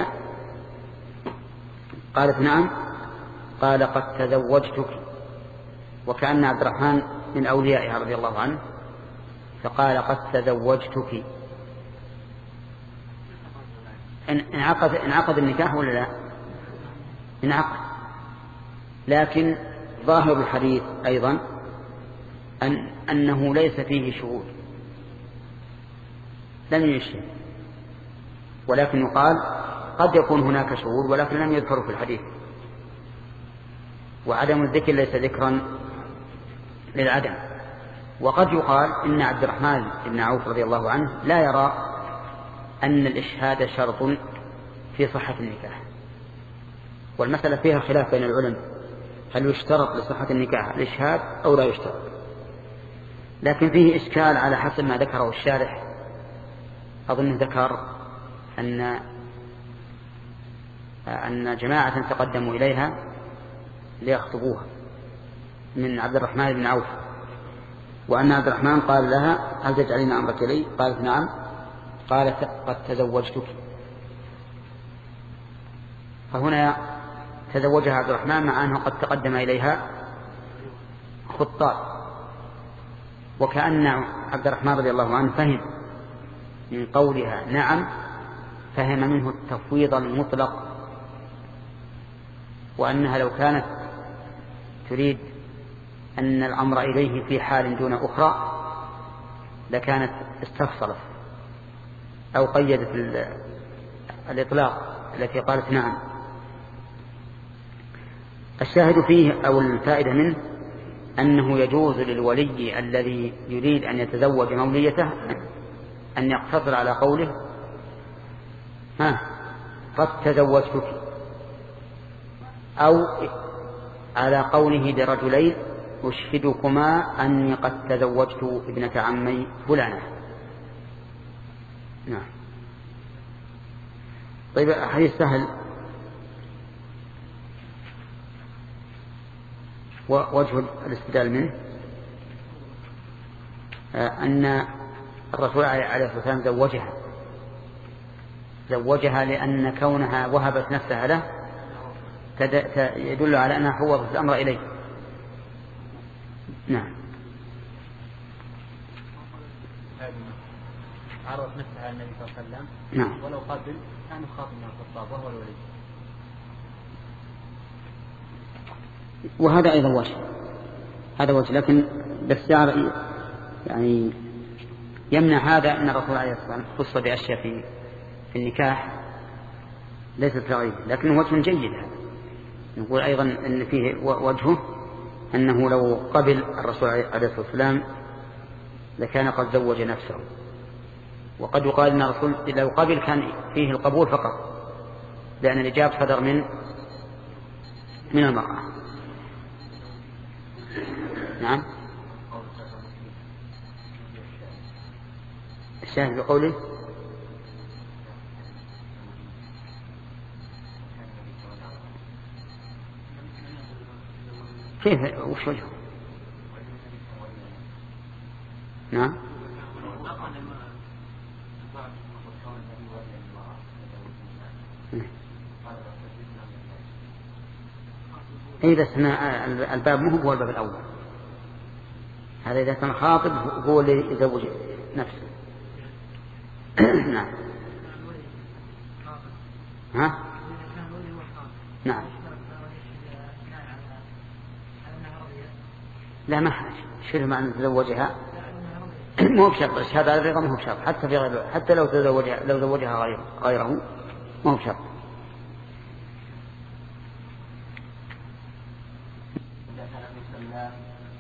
قالت نعم. قال قد تزوجتك، وكأن عبد الرحمن من أوليائها رضي الله عنه، فقال قد تزوجتك. انعقد, انعقد النكاح ولا لا؟ انعقد، لكن ظاهر الحديث أيضا أن أنه ليس فيه شهود، لم يشهد، ولكن يقال قد يكون هناك شهود ولكن لم يذكروا في الحديث. وعدم الذكر ليس ذكرا للعدم. وقد يقال إن عبد الرحمن بن عوف رضي الله عنه لا يرى أن الإشهاد شرط في صحة النكاح، والمسألة فيها خلاف بين العلماء، هل يشترط لصحة النكاح الإشهاد أو لا يشترط؟ لكن فيه إشكال على حسب ما ذكره الشارح. أظن ذكر أن أن جماعة تقدموا إليها ليخطبوها من عبد الرحمن بن عوف، وأن عبد الرحمن قال لها هل تجعلين أمرك لي؟ قالت نعم. قالت قد تزوجتك. فهنا تزوجها عبد الرحمن مع أنه قد تقدم إليها خطاب، وكأن عبد الرحمن رضي الله عنه فهم من قولها نعم، فهم منه التفويض المطلق، وأنها لو كانت تريد أن الأمر إليه في حال دون أخرى لكانت استفصلت أو قيدت الإطلاق التي قالت نعم. الشاهد فيه أو الفائدة منه أنه يجوز للولي الذي يريد أن يتزوج موليته أن يقتصر على قوله ها قد تزوجتك، أو على قوله لرجلين أشهدكما أني قد تزوجت ابنة عمي فلانة. نعم. طيب حديث سهل ووجه الاستدلال منه أن الرسول عليه الصلاة والسلام زوجها زوجها لأن كونها وهبت نفسها له يدل على أنها حوضت الأمر إليه. نعم. عرض نفسها على النبي صلى الله عليه وسلم. نعم. ولو قبل كان خاطب مع الخطاب وهو الولي. وهذا أيضا وجه هذا وجه لكن بالسعر يعني يمنع هذا أن الرسول عليه الصلاة والسلام خص بأشياء في في النكاح ليست رغيبة، لكنه وجه جيد. هذا نقول أيضا أن فيه وجهه أنه لو قبل الرسول عليه الصلاة والسلام لكان قد زوج نفسه. وقد يقال أن الرسول لو قبل كان فيه القبول فقط، لأن الإجابة صدر من من المرأة. نعم. الشاهد بقوله كيف وش وجهه؟ نعم. اي بس الباب مو هو الباب الاول، هذا اذا كان خاطب هو اللي يزوج نفسه. نعم. ها؟ نعم. لا ما حاجة شيء مع أن تزوجها مو بشرط. الشهادة على الرضا مو بشرط، حتى في غير حتى لو تزوجها لو زوجها غير غيره مو بشرط.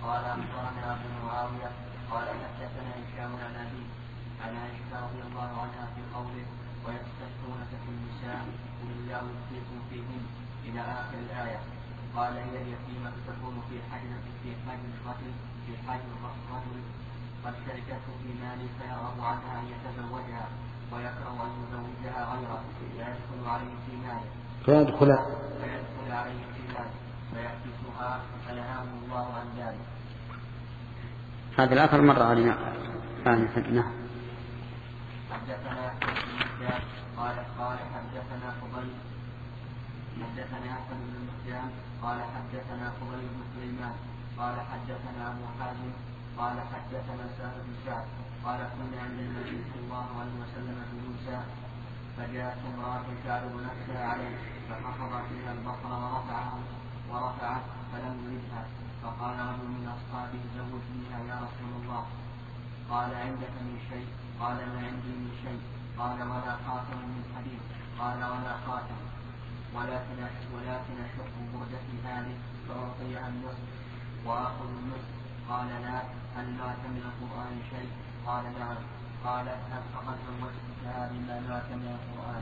قال أخبرنا أبو معاوية قال حدثنا هشام عن أبي عن عائشة رضي الله عنها في قوله ويستفتونك في النساء قل الله يفتيكم فيهن إلى آخر الآية. قال هي اليتيمة تكون في حجر في حجر الرجل في حجر الرجل قد تركته في ماله فيرغب عنها أن يتزوجها ويكره أن يزوجها غيره فيدخل عليه في ماله فيدخل فيدخل عليه في ماله فيحبسها فنهاه الله عن ذلك. هذا الأثر مرة علينا نعم. حدثنا أحمد قال قال حدثنا فضيل حدثنا أحمد بن المقدام قال حدثنا فضيل بن سليمان قال حدثنا أبو حازم قال حدثنا سهل بن سعد قال كنا عند النبي صلى الله عليه وسلم جلوسا فجاءت امرأة تعرض نفسها عليه فحفظت فيها البصر ورفعه ورفعت فلم يردها فقال رجل من أصحابه زوجنيها يا رسول الله. قال عندك من شيء؟ قال ما عندي من شيء. قال ولا خاتم من حديد. قال ولا خاتم ولكن ولكن أشق بردتي هذه فأعطيها النصف وآخذ النصف. قال لا هل معك من القرآن شيء؟ قال نعم. قال هل فقد زوجتها بما معك من القرآن؟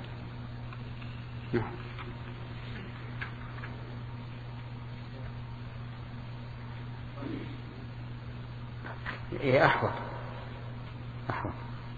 إيه أحوط أحوط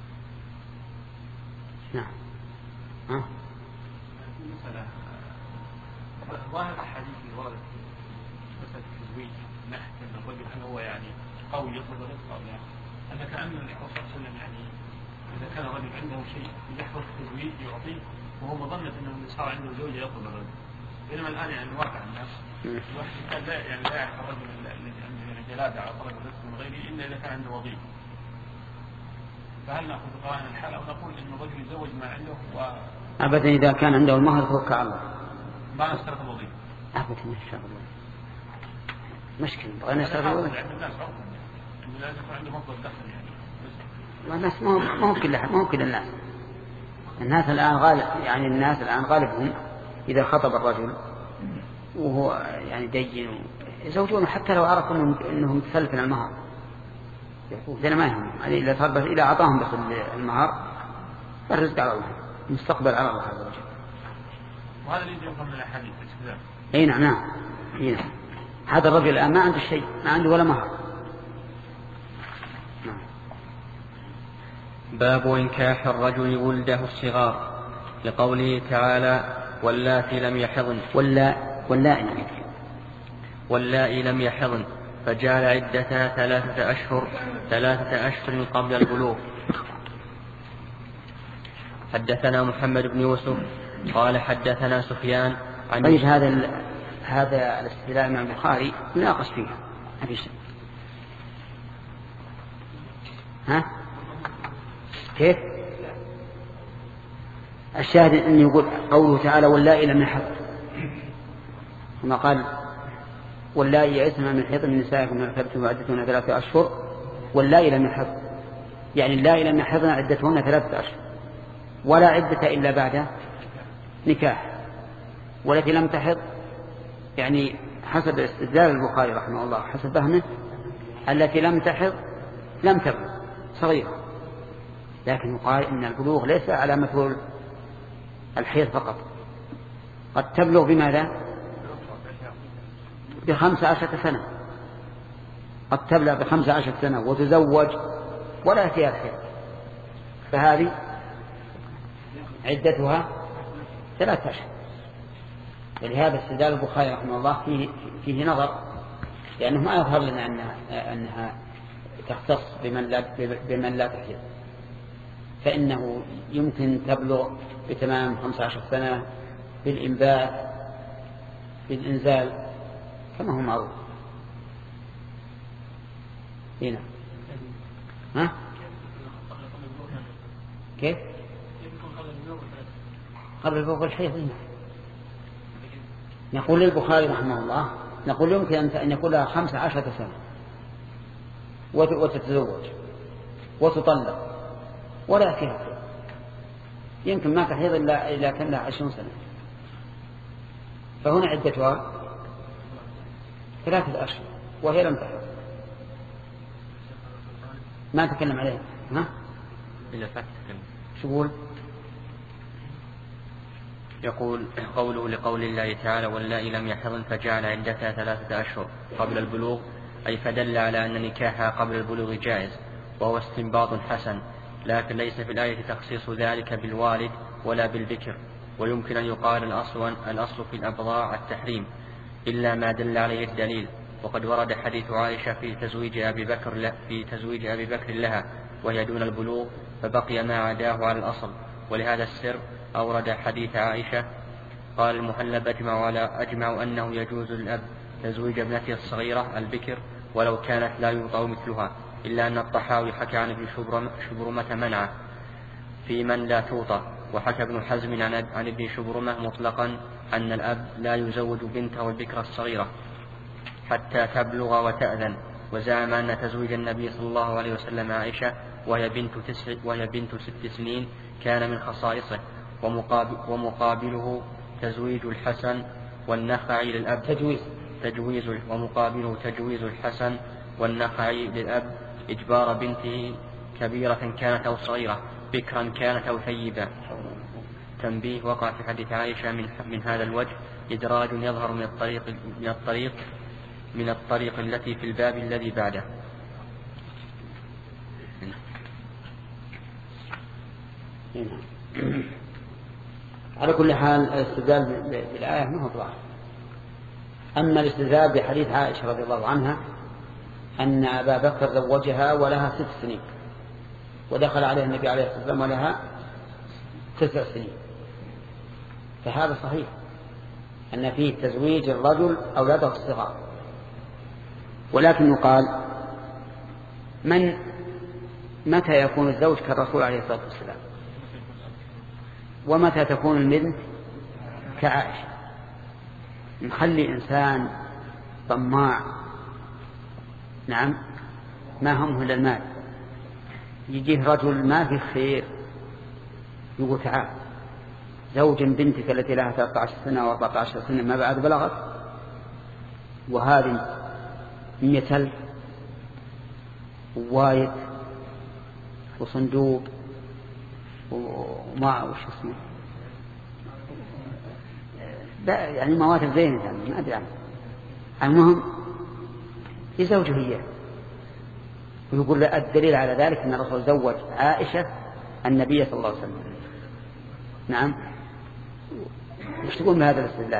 نعم. ها مثلا ظاهر الحديث اللي وردت في مسألة التزويج من ناحية أن الرجل هل هو يعني قوي يطلب الرزق أو لا؟ أن كأن الرسول صلى الله عليه وسلم يعني إذا كان الرجل عنده شيء يحفظ التزويج يعطيه وهو مظنة أنه صار عنده زوجة يطلب الرزق. بينما الآن يعني واقع الناس الواحد كان لا يعني لا يعرف الرجل الذي عنده جلادة على طلب الرزق من غيره إلا إذا كان عنده وظيفة. فهل نأخذ قرائن الحال أو نقول إن الرجل يزوج ما عنده و أبدا إذا كان عنده المهر توكل على الله ما نشترط الوظيفة أبدا إن شاء الله مشكلة بغير نشترط الوظيفة عند الناس عموما إنه لازم يكون عنده مصدر دخل يعني والناس ما هو كل ما هو كل الناس الناس الآن غالب يعني الناس الآن غالبهم إذا خطب الرجل وهو يعني دين يزوجونه حتى لو عرفوا أنه متسلف من المهر يقول ما يهم إذا صار إذا أعطاهم بس المهر الرزق على الله مستقبل على الله عز وجل. وهذا اللي يفهم من الحديث كذا. أي نعم نعم هذا الرجل الآن ما عنده شيء ما عنده ولا مهر. نعم. باب إنكاح الرجل ولده الصغار لقوله تعالى واللاتي لم يحضن ولا واللائي واللائي لم يحضن فجعل عدتها ثلاثة أشهر ثلاثة أشهر قبل البلوغ. حدثنا محمد بن يوسف قال حدثنا سفيان عن طيب هذا ال... هذا الاستدلال مع البخاري ناقش فيه ما في شيء. ها كيف الشاهد أن يقول قوله تعالى واللائي لم يحضن كما قال واللائي يئسن من الحيض من نسائكم من ارتبتم وعدتهن ثلاثة أشهر واللائي لم يحضن يعني اللائي لم يحضن عدتهن ثلاثة أشهر ولا عدة إلا بعد نكاح والتي لم تحض يعني حسب استدلال البخاري رحمه الله حسب فهمه التي لم تحض لم تبلغ صغيرة لكن يقال إن البلوغ ليس على مثل الحيض فقط قد تبلغ بماذا بخمس عشرة سنة قد تبلغ بخمس عشرة سنة وتزوج ولا فيها الحيض فهذه عدتها ثلاثة أشهر. ولهذا استدلال البخاري رحمه الله فيه, فيه نظر لأنه ما يظهر لنا أنها, أنها تختص بمن لا, بمن لا تحيض فإنه يمكن تبلغ بتمام خمسة عشر سنة بالإنبات بالإنزال كما هو معروف. هنا ها كيف قبل البلوغ الحيض نقول للبخاري رحمه الله نقول يمكن أن يكون لها خمسة عشرة سنة وتتزوج وتطلق ولا فيها يمكن ما تحيض إلا إذا كان لها عشرين سنة فهنا عدتها ثلاثة أشهر وهي لم تحيض ما تكلم عليه. ها؟ إلا فتح. شو يقول؟ يقول قوله لقول الله تعالى واللائي لم يحضن فجعل عدتها ثلاثة أشهر قبل البلوغ، أي فدل على أن نكاحها قبل البلوغ جائز، وهو استنباط حسن، لكن ليس في الآية تخصيص ذلك بالوالد ولا بالبكر، ويمكن أن يقال الأصل, الأصل في الأبضاع التحريم إلا ما دل عليه الدليل. وقد ورد حديث عائشة في تزويج أبي بكر في تزويج أبي بكر لها وهي دون البلوغ، فبقي ما عداه على الأصل. ولهذا السر أورد حديث عائشة قال المهلب أجمع, أجمع أنه يجوز للأب تزويج ابنته الصغيرة البكر ولو كانت لا يوطأ مثلها، إلا أن الطحاوي حكى عن ابن شبرمة منعه في من لا توطأ، وحكى ابن حزم عن ابن شبرمة مطلقا أن الأب لا يزوج بنته البكر الصغيرة حتى تبلغ وتأذن، وزعم أن تزويج النبي صلى الله عليه وسلم عائشة وهي بنت, تسع وهي بنت ست سنين كان من خصائصه، ومقابل ومقابله تزويج الحسن والنخعي للأب تجويز تجويز ومقابله تجويز الحسن والنخعي للأب إجبار بنته كبيرة كانت أو صغيرة، بكرا كانت أو ثيبا. تنبيه: وقع في حديث عائشة من, من هذا الوجه إدراج يظهر من الطريق من الطريق من الطريق التي في الباب الذي بعده. على كل حال الاستدلال بالآية ما هو ظاهر. أما الاستدلال بحديث عائشة رضي الله عنها أن أبا بكر زوجها ولها ست سنين ودخل عليها النبي عليه الصلاة والسلام ولها تسع سنين، فهذا صحيح أن فيه تزويج الرجل أولاده الصغار، ولكن يقال من متى يكون الزوج كالرسول عليه الصلاة والسلام، ومتى تكون البنت كعائشة. نخلي إنسان طماع نعم ما همه إلا المال، يجيه رجل ما في خير يقول تعال زوج بنتك التي لها ثلاثة عشر سنة وأربعة عشر سنة ما بعد بلغت، وهذه مية ألف ووايد وصندوق وما وش اسمه يعني مواتب زينة يعني ما أدري عنه. المهم يزوجه إياه، ويقول الدليل على ذلك أن الرسول زوج عائشة النبي صلى الله عليه وسلم. نعم، وش تقول بهذا الاستدلال؟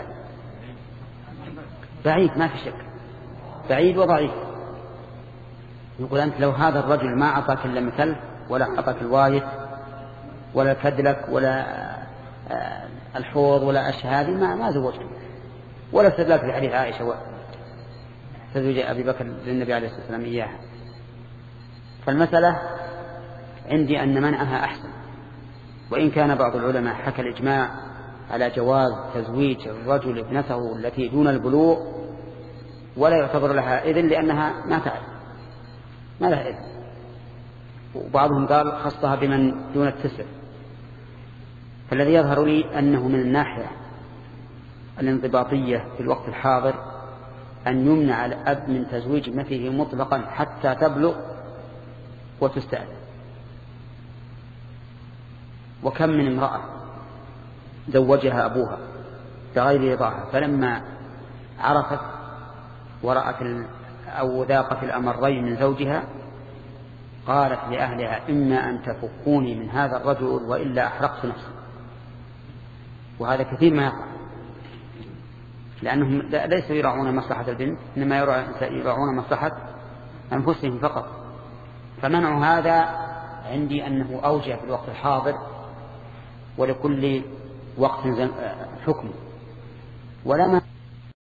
بعيد ما في شك، بعيد وضعيف. يقول أنت لو هذا الرجل ما أعطاك إلا مثل ولا أعطاك الوايد ولا الكدلك ولا الحوض ولا أشياء هذه ما ما زوجته، ولا استدلال في حديث عائشة تزوج أبي بكر للنبي عليه الصلاة والسلام إياها. فالمسألة عندي أن منعها أحسن، وإن كان بعض العلماء حكى الإجماع على جواز تزويج الرجل ابنته التي دون البلوغ ولا يعتبر لها إذن لأنها ما تعرف ما لها إذن، وبعضهم قال خصها بمن دون التسع. فالذي يظهر لي أنه من الناحية الانضباطية في الوقت الحاضر أن يمنع الأب من تزويج ابنته مطلقا حتى تبلغ وتستأذن. وكم من امرأة زوجها أبوها بغير رضاها، فلما عرفت ورأت أو ذاقت الأمرين من زوجها قالت لأهلها إما أن تفكوني من هذا الرجل وإلا أحرقت نفسي. وهذا كثير ما يقع، لأنهم ليسوا يراعون مصلحة البنت، إنما يراعون مصلحة أنفسهم فقط. فمنع هذا عندي أنه أوجه في الوقت الحاضر، ولكل وقت حكم، ولا ما